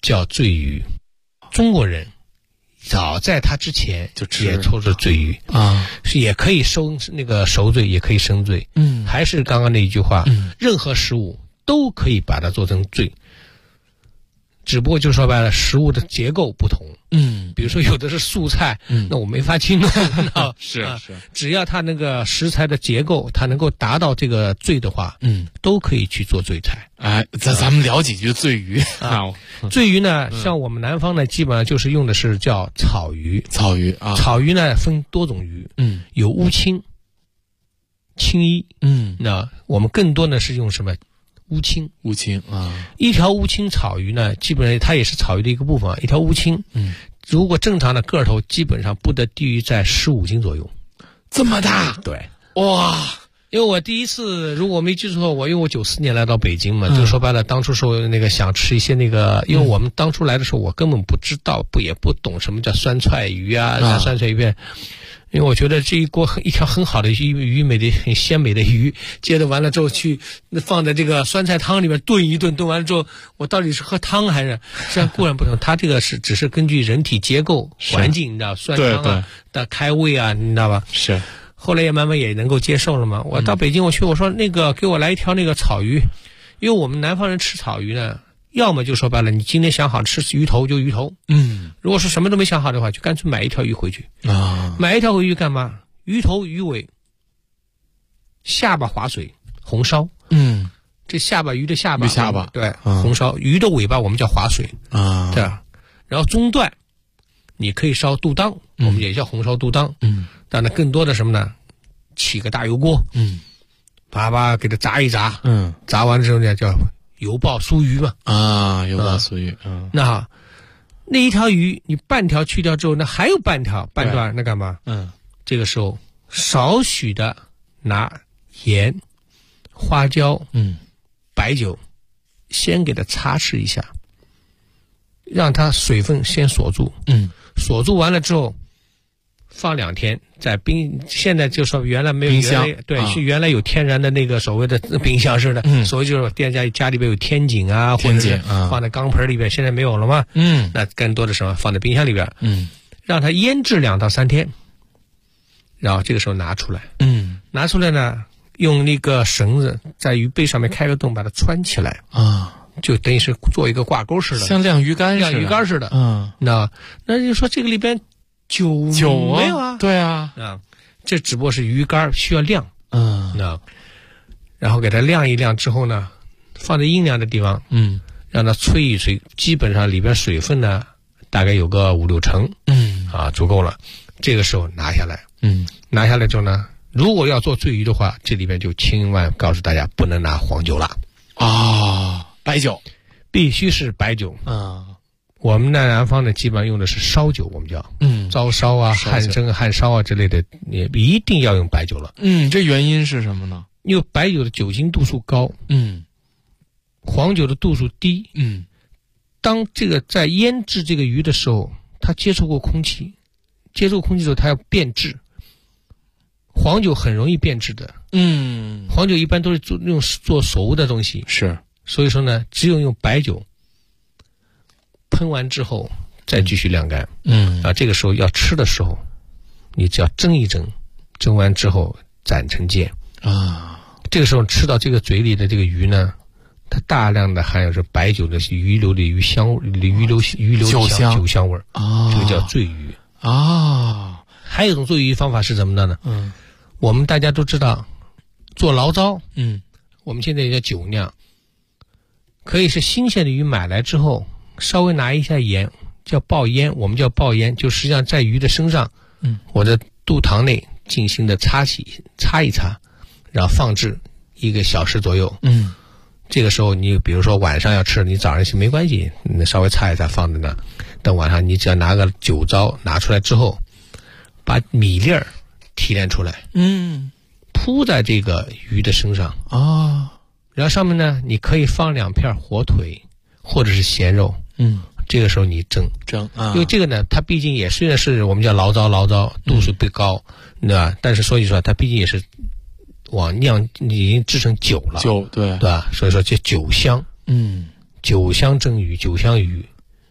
叫醉鱼。中国人早在他之前就也做着醉鱼啊，是也可以收那个熟醉，也可以生醉。还是刚刚那一句话，任何食物都可以把它做成醉，只不过就说白了，食物的结构不同。比如说有的是素菜，那我没法去弄。 是， 只要它那个食材的结构，它能够达到这个醉的话，都可以去做醉菜。 哎，咱们聊几句醉鱼啊。 醉鱼呢，像我们南方呢，基本上就是用的是叫草鱼。 草鱼啊， 草鱼呢分多种鱼，有乌青、青衣，那我们更多呢是用什么？乌青啊，一条乌青草鱼呢，基本上它也是草鱼的一个部分。一条乌青，如果正常的个头，基本上不得低于在15斤左右。 这么大？ 对， 哇！ 因为我第一次，如果我没记错，因为我94年来到北京嘛，就说白了，当初说那个想吃一些那个，因为我们当初来的时候，我根本不知道，也不懂什么叫酸菜鱼啊，酸菜鱼片。因为我觉得这一锅一条很好的鱼美的很鲜美的鱼，接着完了之后去放在这个酸菜汤里面炖一炖，炖完了之后，我到底是喝汤还是？实际上固然不同，它这个只是根据人体结构环境，你知道酸汤啊的开胃啊，你知道吧？ 是。 后来也慢慢也能够接受了嘛。我到北京我去，我说那个给我来一条那个草鱼，因为我们南方人吃草鱼呢，要么就说白了，你今天想好吃鱼头就鱼头，如果说什么都没想好的话，就干脆买一条鱼回去啊。买一条鱼干嘛？鱼头鱼尾，下巴划水红烧，这下巴鱼的下巴，对，红烧鱼的尾巴我们叫划水啊，对啊。然后中段你可以烧肚裆，我们也叫红烧肚裆，但呢更多的什么呢？起个大油锅，把给它炸一炸，炸完之后呢叫油爆酥鱼嘛， 啊，油爆酥鱼， 那一条鱼你半条去掉之后，那还有半段，那干嘛？这个时候少许的拿盐、花椒、白酒，先给它擦拭一下，让它水分先锁住，锁住完了之后，放2天，在现在就说原来没有冰箱， 对，是原来有天然的那个所谓的冰箱似的，所谓就是家里边有天井啊，或者是放在钢盆里边，现在没有了嘛，那更多的什么放在冰箱里边，让它腌制2到3天，然后这个时候拿出来，拿出来呢，用那个绳子在鱼背上面开个洞，把它穿起来啊，就等于是做一个挂钩似的， 像晾鱼竿似的，那就说这个里边酒没有啊？ 对啊， 这只不过是鱼竿需要晾，然后给它晾一晾之后呢，放在阴凉的地方，让它吹一吹，基本上里边水分呢大概有个5-6成，足够了。这个时候拿下来，拿下来之后呢，如果要做醉鱼的话，这里边就千万告诉大家不能拿黄酒了啊，白酒必须是白酒啊。我们在南方呢，基本上用的是烧酒，我们叫糟烧啊、汉蒸、汉烧啊之类的，也一定要用白酒了。 这原因是什么呢？ 因为白酒的酒精度数高，黄酒的度数低，当这个在腌制这个鱼的时候，它接触过空气之后，它要变质。黄酒很容易变质的，黄酒一般都是做熟的东西， 是， 所以说呢，只有用白酒。喷完之后再继续晾干，这个时候要吃的时候，你只要蒸一蒸，蒸完之后斩成件啊。这个时候吃到这个嘴里的这个鱼呢，它大量的含有着白酒的鱼流的鱼流酒香味啊，这个叫醉鱼啊。还有一种醉鱼方法是怎么的呢？我们大家都知道做醪糟，我们现在也叫酒酿，可以是新鲜的鱼买来之后。稍微拿一下盐，叫爆腌，我们叫爆腌，就实际上在鱼的身上，或者肚膛内进行的擦一擦，然后放置1个小时左右。这个时候你比如说晚上要吃，你早上吃没关系，你稍微擦一擦放在那，等晚上你只要拿个酒糟拿出来之后，把米粒儿提炼出来，铺在这个鱼的身上啊，然后上面呢你可以放2片火腿或者是咸肉。这个时候你蒸啊，因为这个呢，它毕竟也虽然是我们叫醪糟，度数不高，对吧？但是所以说它毕竟也是往酿已经制成酒了， 对吧？所以说这酒香，酒香蒸鱼，酒香鱼，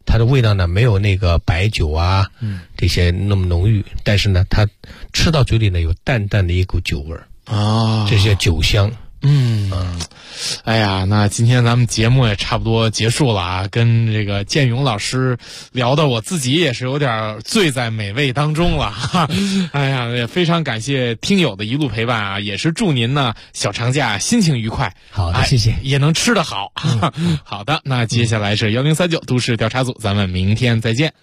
它的味道呢没有那个白酒啊这些那么浓郁，但是呢它吃到嘴里呢有淡淡的一股酒味啊，这些酒香。 哎呀，那今天咱们节目也差不多结束了啊，跟这个建勇老师聊的我自己也是有点醉在美味当中了哈。哎呀，也非常感谢听友的一路陪伴啊，也是祝您呢小长假心情愉快。 好的，谢谢， 也能吃得好。好的，那接下来是1039都市调查组，咱们明天再见。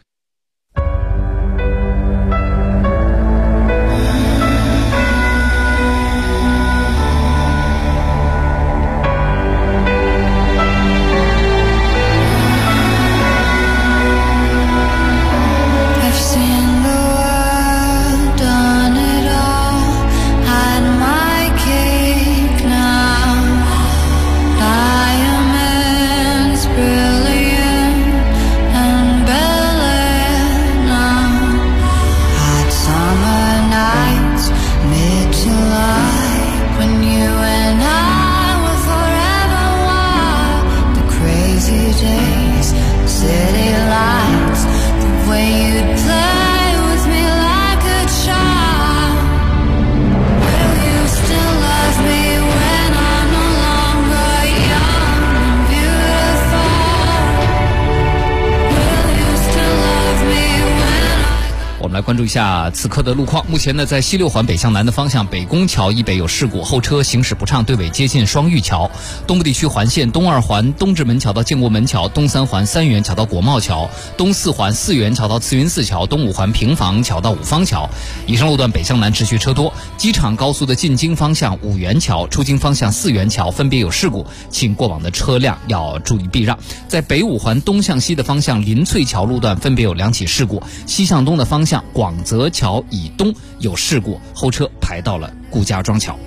来关注一下此刻的路况。目前呢，在西六环北向南的方向，北宫桥以北有事故，后车行驶不畅，对尾接近双玉桥。东部地区环线东二环东直门桥到建国门桥，东三环三元桥到国贸桥，东四环四元桥到慈云寺桥，东五环平房桥到五方桥。以上路段北向南持续车多。机场高速的进京方向五元桥、出京方向四元桥分别有事故，请过往的车辆要注意避让。在北五环东向西的方向林翠桥路段分别有2起事故，西向东的方向广泽桥以东有事故，后车排到了顾家庄桥。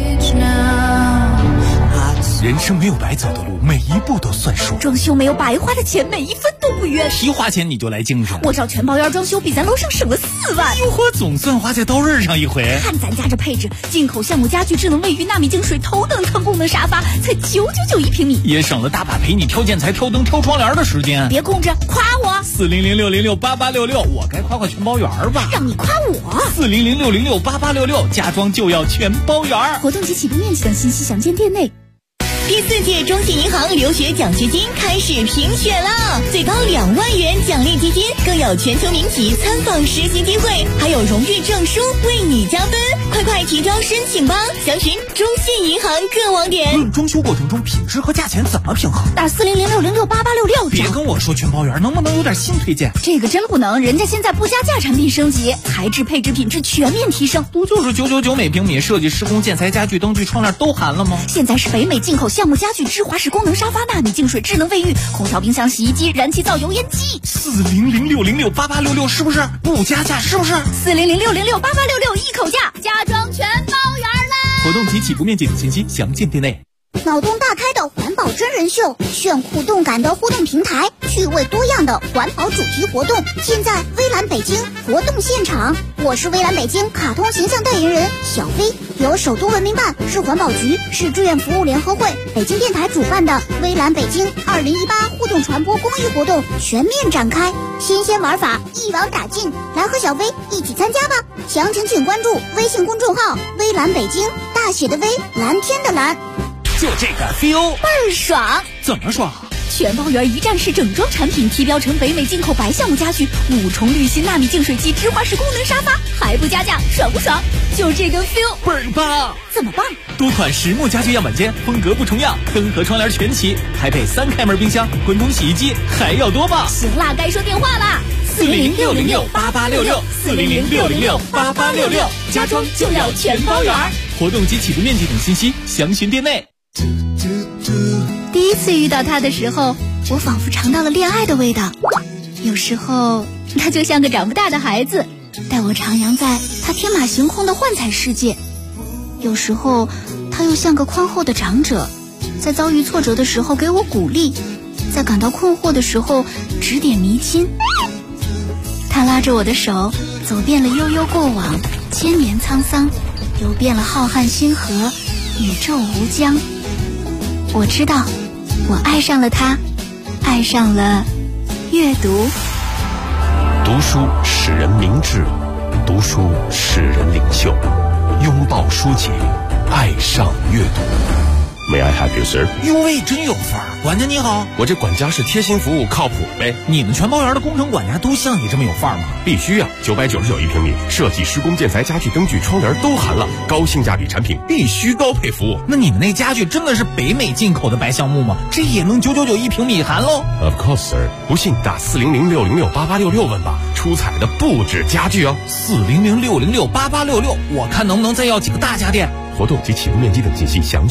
人生没有白走的路，每一步都算数。 装修没有白花的钱，每一分都不冤。 一花钱你就来精神， 我找全包圆装修比咱楼上省了4万。 哟呵，总算花在刀刃上一回。 看咱家这配置，进口橡木家具、智能卫浴、纳米净水、头等舱功能沙发，才999一平米， 也省了大把陪你挑建材、挑灯、挑窗帘的时间。 别空着，夸我 ！400-606-8866，我该夸全包圆吧？ 让你夸我 ！400-606-8866，家装就要全包圆。 活动及起步面积等信息详见店内。 第4届中信银行留学奖学金开始评选了，最高2万元奖励基金，更有全球名企参访实习机会，还有荣誉证书为你加分。快提交申请吧！详询中信银行各网点。 论装修过程中品质和价钱怎么平衡？ 打400-606-8866。 别跟我说全包圆，能不能有点新推荐？ 这个真不能，人家现在不加价产品升级，材质、配置、品质全面提升。 不就是999每平米，设计、施工、建材、家具、灯具、窗帘都含了吗？ 现在是北美进口橡木家具、芝华士功能沙发、纳米净水、智能卫浴、空调、冰箱、洗衣机、燃气灶、油烟机。 400-606-8866是不是？不加价是不是 ？400-606-8866一口价，家装全包圆啦！ 活动及起步面积等信息详见店内。 脑洞大开的环保真人秀，炫酷动感的互动平台，趣味多样的环保主题活动，现在微蓝北京活动现场。我是微蓝北京卡通形象代言人小飞，由首都文明办、市环保局、市志愿服务联合会、北京电台主办的微蓝北京2018互动传播公益活动全面展开，新鲜玩法一网打尽，来和小飞一起参加吧！详情请关注微信公众号微蓝北京，大写的微，蓝天的蓝。 就这个 feel 倍儿爽！ 怎么爽？ 全包圆一站式整装产品，提标成北美进口白橡木家具，5重滤芯纳米净水机，芝华士功能沙发，还不加价，爽不爽？就这个 feel 倍儿棒！ 怎么棒？ 多款实木家具样板间，风格不重样，灯和窗帘全齐，还配3开门冰箱、滚筒洗衣机，还要多棒！ 行啦，该说电话啦 ！400-606-8866，400-606-8866，家装就要全包圆。活动及起步面积等信息详询店内。 第一次遇到他的时候，我仿佛尝到了恋爱的味道。有时候他就像个长不大的孩子，带我徜徉在他天马行空的幻彩世界。有时候他又像个宽厚的长者，在遭遇挫折的时候给我鼓励，在感到困惑的时候指点迷津。他拉着我的手，走遍了悠悠过往，千年沧桑，游遍了浩瀚星河，宇宙无疆。我知道，我爱上了他，爱上了阅读。 读书使人明智，读书使人领袖。拥抱书籍，爱上阅读。May I help you, sir？ 哟喂，真有范儿！管家你好， 我这管家是贴心服务，靠谱呗。 你们全包园的工程管家都像你这么有范儿吗？ 必须啊！999一平米，设计、施工、建材、家具、灯具、窗帘都含了，高性价比产品，必须高配服务。 那你们那家具真的是北美进口的白橡木吗？这也能999一平米含喽 ？Of course, sir。不信打400-606-8866问吧，出彩的不止家具哦。 400-606-8866，我看能不能再要几个大家电。 活动及启用面积等信息详细